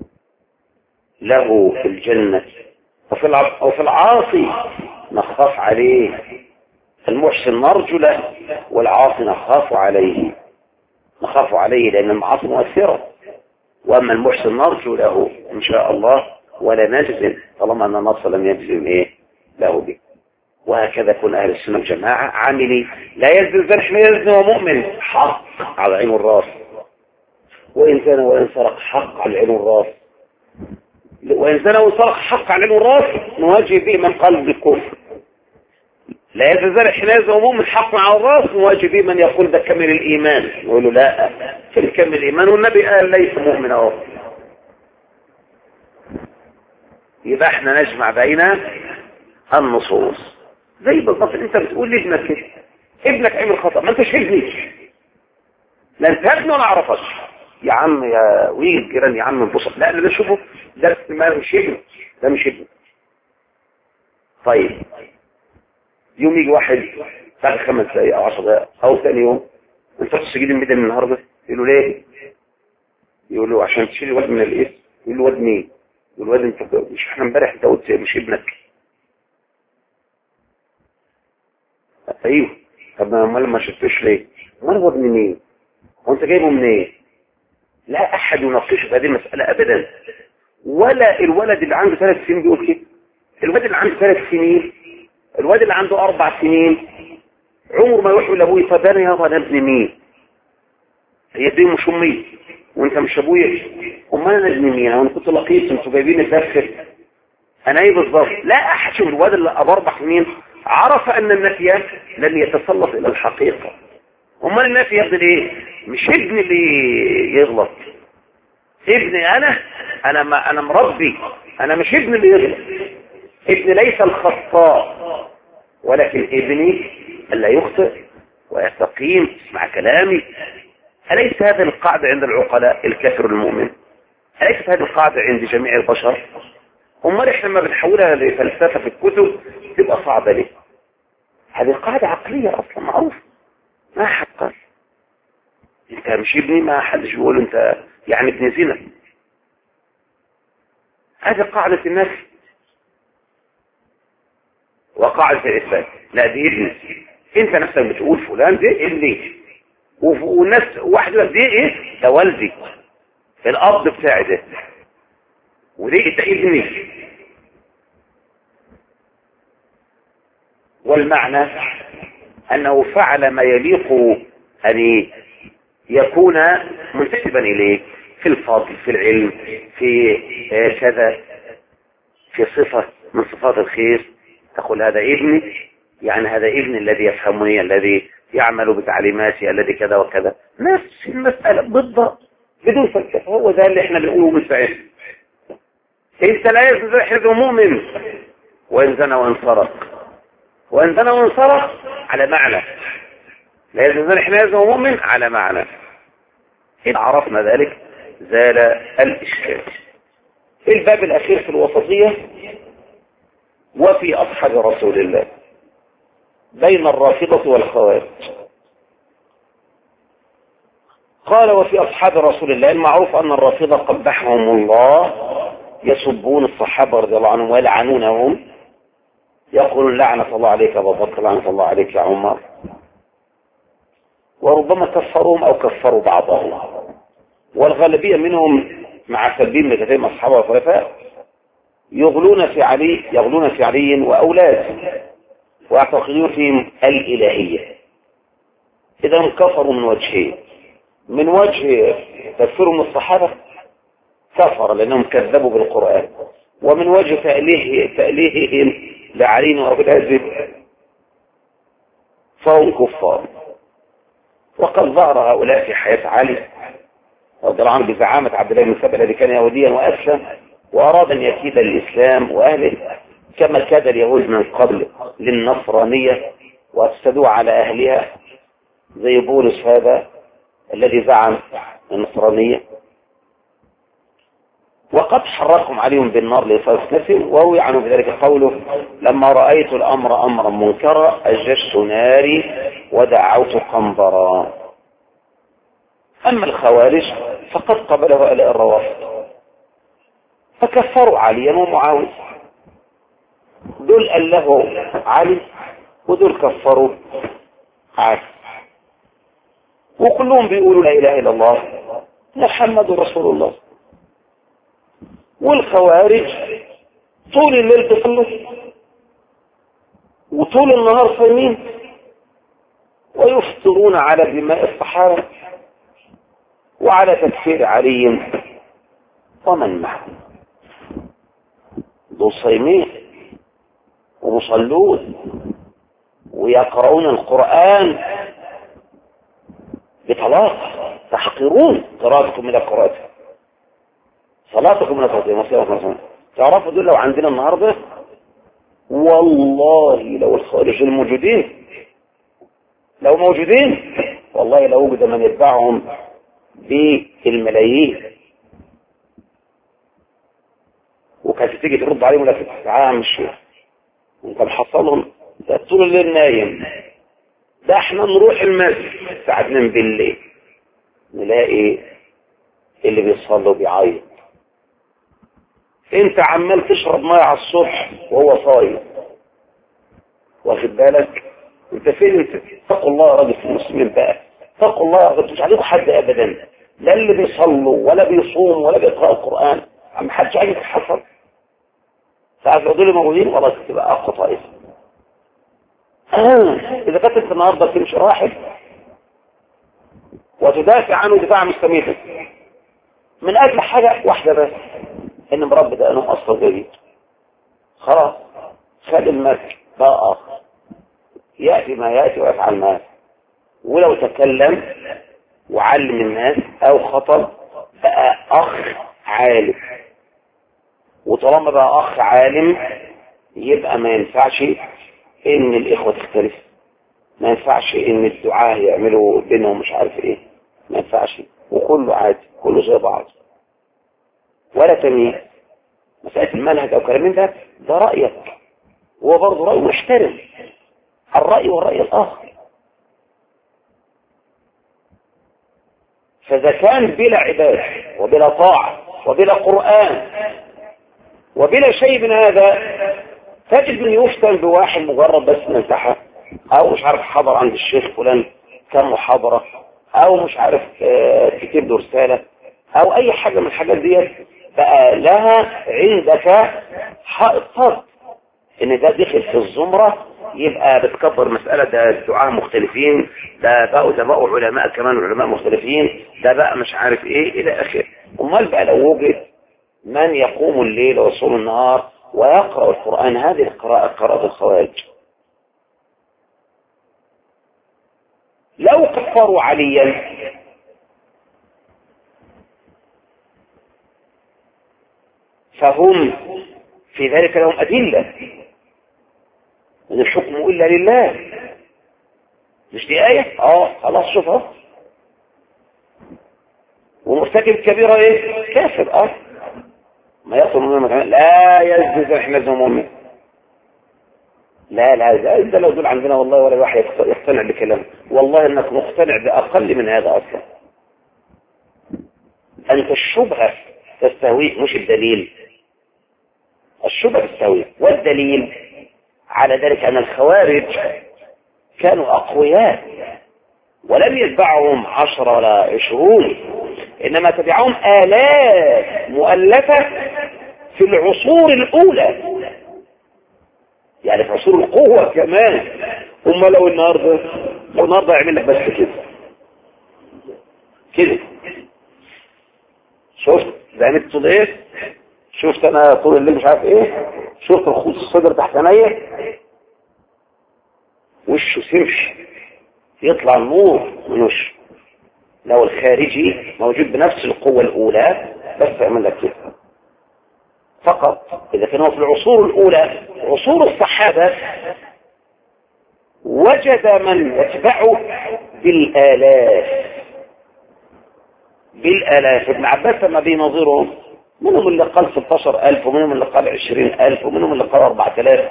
Speaker 1: له في الجنة، وفي العاصي نخاف عليه. المحسن نرجو له، والعاصي نخاف عليه، نخاف عليه لأن المعاصي مؤثرة. وأما المحسن نرجو له إن شاء الله ولا نجزم طالما أن النص لم يجزم إيه له به. وهكذا كن أهل السنة والجماعة عاملين. لا يزني الزرح لا يزني ومؤمن، حق على عين الراس. وإن زنى وإن سرق حق على عين الراس. وإن زنى وإن سرق حق على عين الراس نواجه به من قلب الكفر. لا يزني الزرح لا يزني ومؤمن حق على الراس نواجه به من يقول ده كمل الإيمان. نقول له لا، في كمل الإيمان والنبي قال ليس مؤمن أهو. يبقى احنا نجمع بين النصوص. زي بالضبط انت بتقول لابنك كده، ابنك عمل خطأ، ما انتش ابني، لا انت ابني ولا اعرفك يا عم يا ويجي الجيران يا عم انبسط. لا انا بشوفه ده مش ابني، ده مش ابني. طيب يوم يجي واحد بعد خمس دقايق او عشر دقايق او ثاني يوم، انت تسجل الميدان النهارده، يقول له ليه؟ يقول له عشان تشيل الواد من الاسم. يقول له واد مين؟ يقول له واد انت مش احنا امبارح انت قلت مش ابنك. ايوه، طب امال ما شفتوش ليه؟ امال هو ابن مين؟ هو انت جايبه منين؟ إيه؟ لا احد يناقش في هذه المساله ابدا. ولا الولد اللي عنده ثلاث سنين بيقول كده، الولد اللي عنده ثلاث سنين، الولد اللي عنده اربع سنين عمره ما يروح لابوه طب انا يابا انا ابن مين؟ هي دي مش امي وانت مش ابويا، امال انا ابن مين؟ انا كنت لقيت انتوا جايبيني تفخر انا ايه بالظبط؟ لا احد. شوف الولد اللي ابو اربع سنين عرف ان النفي لن يتسلط الى الحقيقه. امال النفي يفضل ايه؟ مش ابني اللي يغلط، ابني انا انا ما انا مربي، انا مش ابني اللي يغلط. ابني ليس الخطاء ولكن ابني الا يخطئ ويستقيم مع كلامي. أليس هذه القاعدة عند العقلاء الكافر المؤمن؟ أليست هذه القاعدة عند جميع البشر؟ امال احنا لما بنحولها لفلسفة في الكتب تبقى صعبة ليه؟ هذه قاعدة عقلية اصلا معروفة، ما حد قال انت مش ابني، ما حدش يقول انت يعني ابن زنا. هذه قاعدة النفي وقاعدة الإثبات. لا دي ابني، انت نفسك بتقول فلان دي ابني، والناس واحد يقول دي ايه؟ ده والدي الاب بتاعي ده، وليه ده ابني. والمعنى انه فعل ما يليق ان يكون منتسبا اليه في الفضل في العلم في كذا، في صفة من صفات الخير، تقول هذا ابني، يعني هذا ابني الذي يفهمني الذي يعمل بتعليماتي الذي كذا وكذا. نفس المسألة بالضبط بدون فلسفة. هو ده اللي احنا بنقوله من ساعتها. انت لا يزن حزب مؤمن وان زنى وان سرق، وان زنى وان سرق على معنى، لا يزن حزب مؤمن على معنى. إذا عرفنا ذلك زال الإشكال. الباب الأخير في الوسطية وفي أصحاب رسول الله بين الرافضة والخوارج. قال وفي أصحاب رسول الله المعروف أن الرافضة قبحهم الله، يسبون الصحابة رضي الله عنهم ويلعنونهم يقولون لعنة الله عليك يا أبا بكر، لعنة الله عليك يا عمر، وربما كفروهم أو كفروا بعضهم، والغالبية منهم مع سلبين لكثير أصحابه والخلفاء يغلون في علي يغلون في علي وأولاده ويعتقدون فيهم الإلهية. إذا كفروا من وجهين: من وجه تكفيرهم الصحابة كفر لأنهم كذبوا بالقرآن، ومن وجه تأليه تأليههم لعلي وأولاده فهم كفار. وقد ظهر هؤلاء في حياة علي رضي الله عنه بزعامة عبد الله بن سبأ الذي كان يهوديا وأسلم وأراد أن يكيد الإسلام وأهله كما كاد اليهود من قبل للنصرانية وأفسدوا على أهلها، زي بولس هذا الذي زعم النصرانية. وقد حرقهم عليهم بالنار لإصابة نفسهم، وروي عنه بذلك قوله: لما رأيت الأمر أمرا منكرا أججت ناري ودعوت قنبرا. أما الخوارج فقد قبله آلاء الروافض فكفروا عليا ومعاوية، دول قال له علي ودول كفروا علي، وكلهم بيقولوا لا إله إلا الله محمد رسول الله. والخوارج طول الليل بيصلوا وطول النهار صايمين ويفطرون على دماء الصحابة وعلى تكفير علي ومن معه. دول صايمين ومصلون ويقرؤون القرآن بطلاقة، تحقرون قراءتكم من القرآن، صلاتكم من القرآن. تعرفوا دول لو عندنا النهاردة والله لو الخارج الموجودين لو موجودين والله لو وجد من يتبعهم بالملايين، وكانت تيجي ترد عليهم ولا تتعامل عم الشيخ انت محصلهم ده طول الليل نايم، ده احنا نروح المسجد الساعة اتنين بالليل نلاقي اللي بيصلي وبيعيط. انت عمال تشرب ميه على الصبح وهو صايم، واخد بالك انت فين؟ انت اتقوا الله يا راجل في المسلمين بقى، اتقوا الله يا راجل، مش عليكم حد ابدا، لا اللي بيصلوا ولا بيصوم ولا بيقرأ القرآن، عم حدش عايز يتحصل. ساعات دول موجودين والله تبقى اقوى طائفه. آه. اذا كانت انت النهارده تمشي واحد وتدافع عنه دفاع مستميتا من اجل حاجه واحده بس، ان مربي ده انهم اصلا جديد، خلاص خد المسك بقى اخر ياتي ما ياتي ويفعل ما يفعل، ولو تكلم وعلم الناس او خطب بقى اخ عالم، وطالما بقى اخ عالم يبقى ما ينفعش ان الاخوه تختلف، ما ينفعش ان الدعاء يعملوا بينهم مش عارف ايه، ما ينفعش، وكله عادي كله زي بعض ولا تمييز. مسألة المنهج او كلام من ده ده رأيك، هو برضه رأي محترم، الرأي والرأي الآخر. فإذا كان بلا عبادة وبلا طاعة وبلا قرآن وبلا شيء من هذا، تجد من يفتن بواحد مجرد بس من انتحى، او مش عارف حضر عند الشيخ فلان كم محاضرة، او مش عارف كتب له رسالة، او اي حاجة من الحاجات دي، بقى لها عندك حائط صد ان ده دخل في الزمرة، يبقى بتكبر مسألة ده الدعاء مختلفين، ده بقوا ده بقوا علماء كمان علماء مختلفين، ده بقى مش عارف ايه الى اخره. امال بقى لو وجد من يقوم الليل ويصوم النهار ويقرأ القرآن، هذه القراءة قراءة الخوارج. لو كفروا عليا فهم في ذلك لهم أدلة، إن الحكم إلا لله، مش دي آية؟ اه خلاص شوفها. ومرتكب كبيرة ايه؟ كافر. اه ما يصل من المكان لا يزد احنا زمومه، لا لا ده لو دول عندنا والله ولا واحد يقتنع بكلام، والله انك مقتنع بأقل من هذا اصلا. انت الشبهة تستهويك مش الدليل، الشبهة تستهويك، والدليل على ذلك أن الخوارج كانوا أقوياء ولم يتبعهم عشرة ولا عشرون، إنما تبعهم آلاف مؤلفة في العصور الأولى، يعني في عصور القوة كمان. هم لو النهارده لو النهارده يعمل لك بس كده كده، شفت زعنت طول ايه، شفت انا طول الليل مش عارف ايه، شفت الخوص الصدر تحت عينيا، وشه سرش يطلع النور من وشه. لو الخارجي موجود بنفس القوة الأولى بس يعمل لك كده فقط. إذا كانوا في العصور الأولى عصور الصحابة وجد من يتبعه بالآلاف بالآلاف. ابن عباس لما بينظرهم منهم اللي قال ستاشر ألف ومنهم اللي قال عشرين ألف ومنهم اللي قال أربعة آلاف،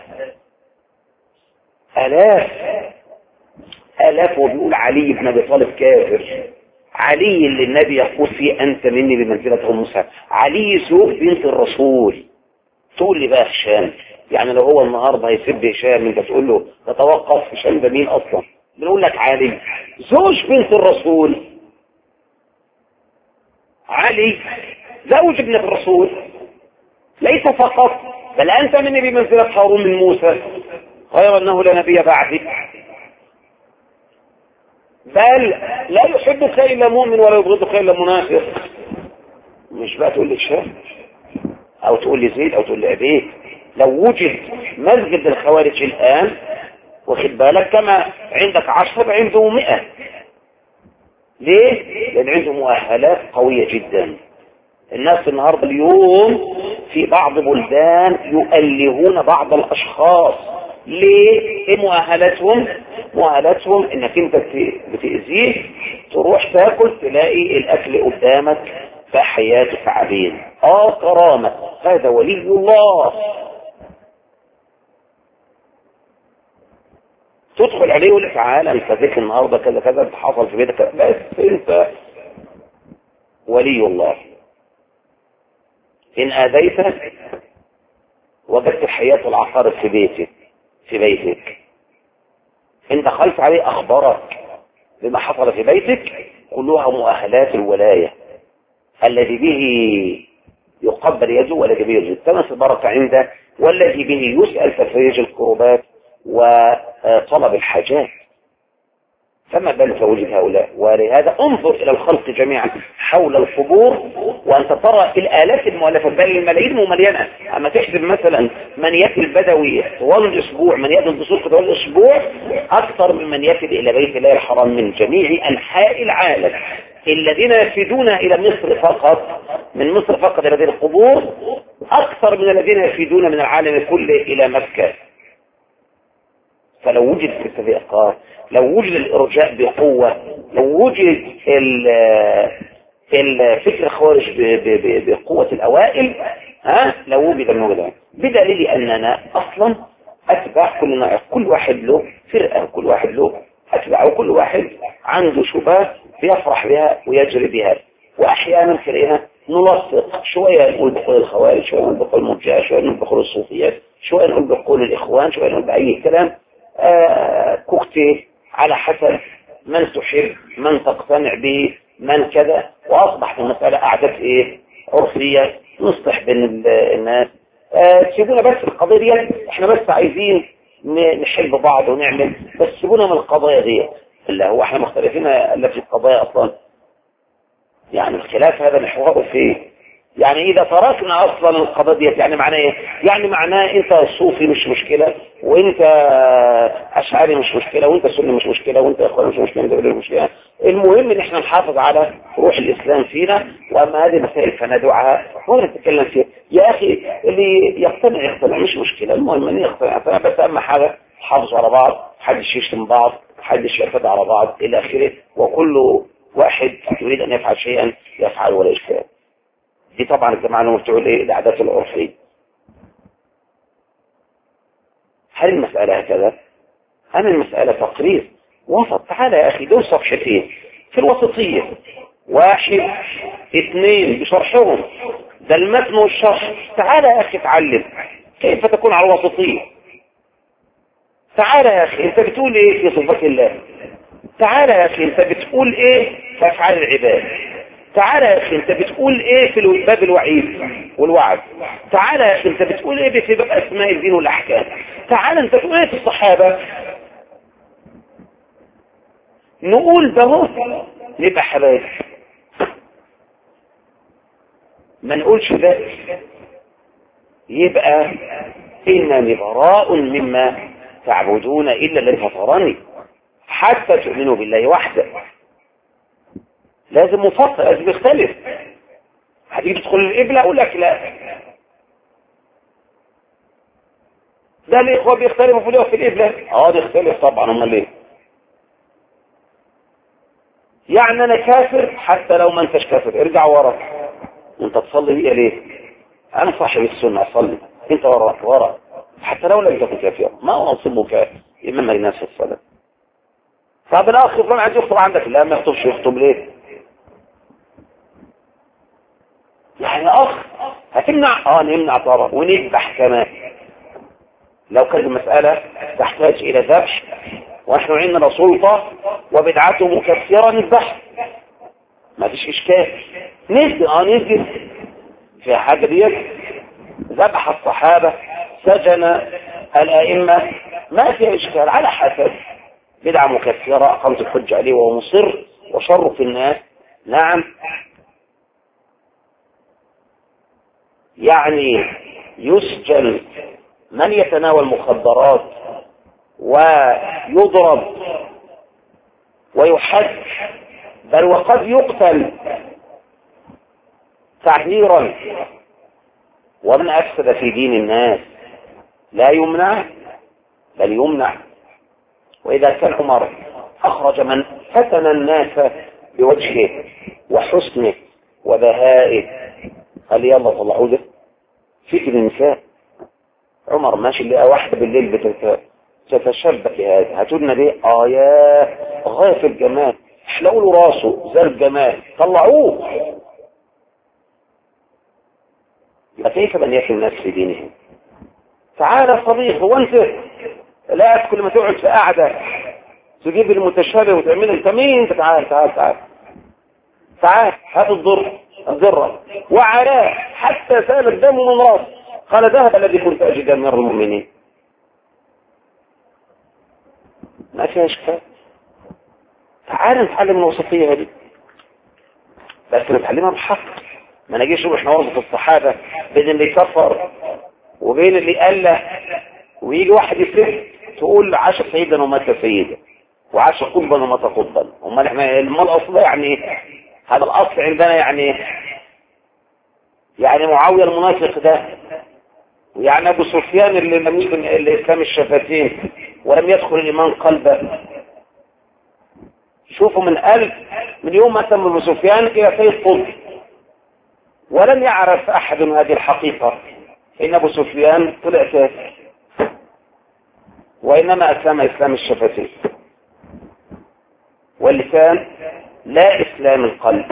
Speaker 1: آلاف آلاف. وبيقول علي بن أبي طالب كافر، علي اللي النبي يقول فيه أنت مني بمنزلة موسى، علي زوج بنت الرسول. تقول لي بقى هشام، يعني لو هو النهارده هيسب هشام انت تقول له تتوقف، هشام ده مين اصلا؟ بنقول لك علي زوج بنت الرسول، علي زوج ابن الرسول، ليس فقط بل انت مني بمنزلة هارون من موسى غير انه لا نبي بعدي، بل لا يحبك الا مؤمن ولا يبغضك الا منافق. مش بقى تقول لي هشام او تقول لي زيد او تقول لي ابيك. لو وجد مسجد الخوارج الان واخد بالك كما عندك عشرة عنده مئة. ليه؟ لان عنده مؤهلات قوية جدا. الناس النهاردة اليوم في بعض بلدان يؤلهون بعض الاشخاص. ليه؟ ايه مؤهلاتهم؟ مؤهلاتهم انك انت بتأذيه تروح تاكل تلاقي الاكل قدامك فحياته فعبين. اه كرامة، هذا ولي الله. تدخل عليه يقول لك تعالى انت ذيك النهارده كذا كذا انت حصل في بيتك، بس انت ولي الله. ان اذيت وجدت الحياة والعقارب في بيتك في بيتك ان دخلت عليه اخبارك بما حصل في بيتك كلها مؤهلات الولاية، الذي به يقبل يده والذي به يلتمس البركة عنده والذي به يسأل تفريج الكروبات وطلب الحاجات. فما بالك وجد هؤلاء. ولهذا انظر إلى الخلق جميعا حول القبور وأنت ترى الآلاف المؤلفة بل الملايين مملينة. أما تحسب مثلا من يأتي البدوي طوال الأسبوع، من يأتي الدسوق طوال الأسبوع أكثر من من يأتي إلى بيت الله الحرام من جميع أنحاء العالم. الذين يفيدون إلى مصر فقط، من مصر فقط إلى هذه القبور أكثر من الذين يفيدون من العالم كله إلى مكة. فلو وجد التفريقات، لو وجد الإرجاء بقوة، لو وجد الفكر الخوارج بقوة الأوائل، ها لو وجد الموجود بدليل أننا أصلا أتباع كلنا، كل واحد له فرقة، كل واحد له أتباع، وكل واحد عنده شبهة بيفرح بها ويجري بها. وأحيانا كلنا نلصق شوية نقول بقول الخوارج، شوية نقول بقول المرجئة، شوية نقول بقول الصوفيات، شوية نقول بقول الإخوان، شوية نقول بأي كلام آه كوكتيل على حسب من تحب، من تقتنع به، من كذا. وأصبحت المسألة قعدت إيه عرفية نصلح بين الناس. آه سيبونا بس القضية دي، احنا بس عايزين نحل بعض ونعمل، بس سيبونا من القضايا دي. إلا هو احنا مختلفين الا في القضايا أصلا، يعني الخلاف هذا محوره فيه. يعني إذا تركنا أصلا القضايا دي يعني معناه إيه؟ يعني معناه أنت صوفي مش مشكلة، وأنت أشعري مش مشكلة، وأنت سني مش مشكلة، وأنت إخوان مش مشكلة، وأنت مش مشكلة. المهم إن إحنا نحافظ على روح الإسلام فينا. وأما هذه مسائل فندعها ونتكلم فيها. يا أخي اللي يقتنع يقتنع مش مشكلة، المهم إن يقتنع يقتنع، بس أهم حاجة حافظوا على بعض، محدش يشتم بعض، محدش يعتدي على بعض إلى آخره. وكل واحد يريد أن يفعل شيئا يفعل ولا إشكال. دي طبعا الجماعة اللي بتقول ايه العادات العرفية. هل المسألة هكذا؟ هل المسألة تقرير وسط؟ تعالى يا اخي دول صفحتين في الوسطية، واحد اثنين بشرحهم، ده المتن والشرح. تعالى يا اخي اتعلم كيف تكون على الوسطية. تعالى يا اخي انت بتقول ايه في صفات الله؟ تعالى يا اخي انت بتقول ايه في افعال العباد؟ تعالى يا اخي انت بتقول ايه في باب الوعيد والوعد؟ تعالى يا اخي انت بتقول ايه في باب اسماء الدين والاحكام؟ تعالى انت بتقول ايه في الصحابه؟ نقول ده هو نبقى حبايب، ما نقولش ده يبقى إنني براء مما تعبدون إلا الذي فطرني حتى تؤمنوا بالله وحده. لازم مفصل، لازم يختلف. هتيجي تدخل القبلة أقول لك لا، ده الإخوة بيختلفوا في الوقت في القبلة. اه بيختلف طبعا، امال ليه؟ يعني أنا كافر حتى لو ما أنتش كافر، ارجع ورا. وأنت تصلي بيا ليه؟ أنا صاحب السنة أصلي، أنت ورا ورا حتى لو لم تكن كافرا، ما أنصبك إمام الناس في الصلاة. طب الأخ فلان عايز يخطب عندك، لا ما يخطبش. يخطب ليه؟ يعني أخ هتمنع؟ اه نمنع طبعا ونذبح كمان لو كانت المسألة تحتاج إلى ذبح ونحن عندنا سلطة وبدعته مكثرة نذبح، ما فيش إشكال. نسجد اه نسجد في حاجة ديت. ذبح الصحابة، سجن الأئمة، ما فيها إشكال على حسب. بدعة مكثرة أقمت الحج عليه وهو مصر وشر في الناس، نعم. يعني يسجن من يتناول مخدرات ويضرب ويحد، بل وقد يقتل تعذيرا. ومن أفسد في دين الناس لا يمنع بل يمنع. وإذا كان عمر أخرج من فتن الناس بوجهه وحسنه وبهائه، قال يلا طلعوا له فكر النساء. عمر ماشي لقى واحدة بالليل بتتشبك هذا، هتقولنا ليه؟ اه يا غاية في الجمال، احلقوا له راسه زي الجمال، طلعوه. كيف من يكن الناس في دينهم؟ تعالى صديق، هو انت لا كل ما تقعد في قاعدة تجيب المتشابه وتعمل انت مين؟ انت تعال تعال تعال تعال هات الضر الضرة وعلاه حتى سال الدم من راس. قال ذهب الذي كنت أجد من المؤمنين. ما فيها اشكال. تعال نتعلم الوسطية هذه، بس نتعلمها بحق. ما نجيش نروح نوظف الصحابة بين اللي كفر وبين اللي قال، ويجي واحد يسب تقول عاش سيدا ومات سيدا وعاش قطبا ومات قطبا. امال احنا المال اصلا يعني هذا الاصل عندنا يعني يعني معاوية المنافق ده، ويعني ابو سفيان اللي لم يكن الاسلام الشفتين ولم يدخل الايمان قلبه. شوفوا من ألف من يوم ما تم ابو سفيان الى سيد قطب، ولم يعرف احد هذه الحقيقة ان ابو سفيان طلع كافر، وانما اسلم اسلام الشفتين واللسان لا اسلام القلب.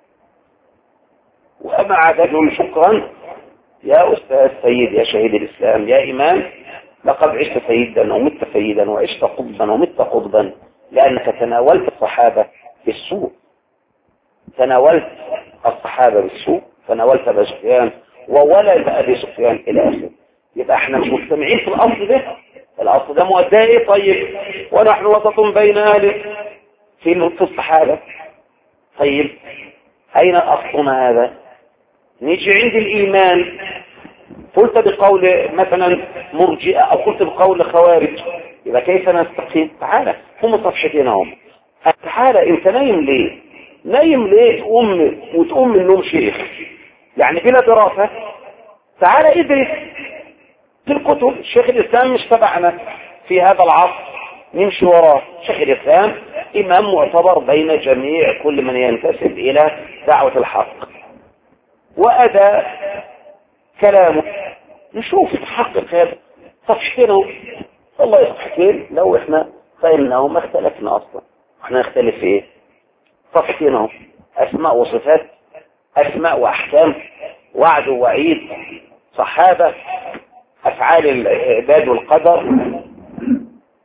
Speaker 1: ومع ذلك شكرا يا أستاذ سيد يا شهيد الإسلام يا إمام، لقد عشت سيدا ومت سيدا وعشت قطبا ومت قطبا، لأنك تناولت الصحابة بالسوء، تناولت الصحابة بالسوء، تناولت أبا سفيان وولد أبي سفيان إلى آخره. يبقى احنا مش مجتمعين في الأصل ده. الأصل ده مؤداه إيه؟ طيب ونحن وسط بين أهل في الصحابة. طيب أين أصلنا هذا؟ نيجي عند الإيمان، قلت بقول مثلا مرجئة أو قلت بقول خوارج، يبقى كيف نستقيم؟ تعالى هم صفحتين هم. تعالى انت نايم ليه؟ نايم ليه تقوم وتقوم من النوم شيخ يعني بلا دراسة؟ تعالى ادرس في الكتب. شيخ الإسلام مش تبعنا في هذا العصر نمشي وراه. شيخ الإسلام إمام معتبر بين جميع كل من ينتسب إلى دعوة الحق، وأدى كلامه نشوف نحقق هذا. صفحتين والله صفحتين لو احنا فهمناه ما اختلفنا اصلا. احنا نختلف في ايه؟ صفحتين اسماء وصفات، اسماء واحكام، وعد ووعيد، صحابة، افعال العباد والقدر،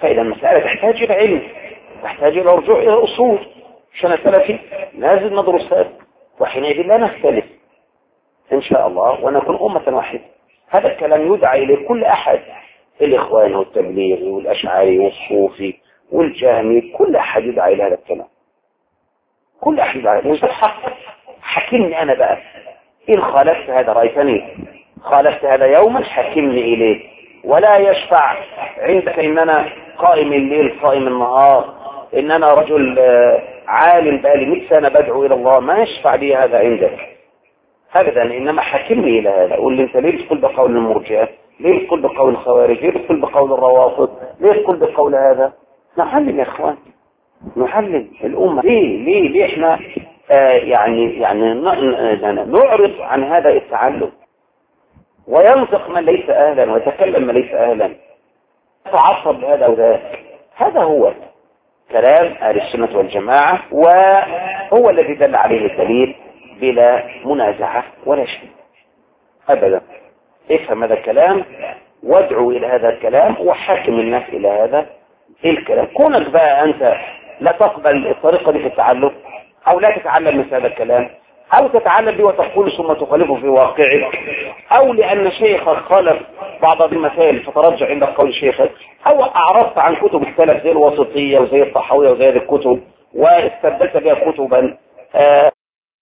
Speaker 1: فإذا المسألة تحتاج إلى علم، تحتاج إلى رجوع إلى الأصول. عشان سلفي لازم ندرس هذا، وحينئذ لا نختلف إن شاء الله ونكون أمة واحدة. هذا الكلام يدعى إليه كل أحد، الإخوان والتبليغي والأشعري والصوفي والجهمي، كل أحد يدعى إلى هذا الكلام، كل أحد يدعى إليه. مش الحق حكمني أنا بقى، إن خالفت هذا رأيتني، خالفت هذا يوما حكمني إليه، ولا يشفع عندك إن أنا قائم الليل قائم النهار، إن أنا رجل عالم بقالي مئة سنة بدعو إلى الله، ما يشفع لي هذا عندك أبدا. إنما حكمني إلى هذا، قول لي أنت ليه بتقول بقول المرجئة، ليه بتقول بقول الخوارج، ليه بتقول بقول الروافض، ليه بتقول بقول هذا؟ نحلل يا إخوان، نحلل الأمة. ليه ليه ليه إحنا آه يعني يعني نعرض عن هذا التعلم، وينطق من ليس أهلا ويتكلم من ليس أهلا، تعصب لهذا أو ذاك. هذا هو كلام أهل السنة والجماعة، وهو الذي دل عليه الدليل بلا منازعة ولا شيء أبدا. افهم هذا الكلام وادعو إلى هذا الكلام وحاكم الناس إلى هذا الكلام. كونك بقى أنت لا تقبل الطريقة دي في التعلم، أو لا تتعلم مثل هذا الكلام، أو تتعلم به وتقول ثم تخالفه في واقعك، أو لأن شيخك خالف بعض المسائل فترجع عند قول شيخك، أو أعرضت عن كتب السلف زي الوسطية وزي الطحاوية وزي هذه الكتب واستبدلت بها كتبا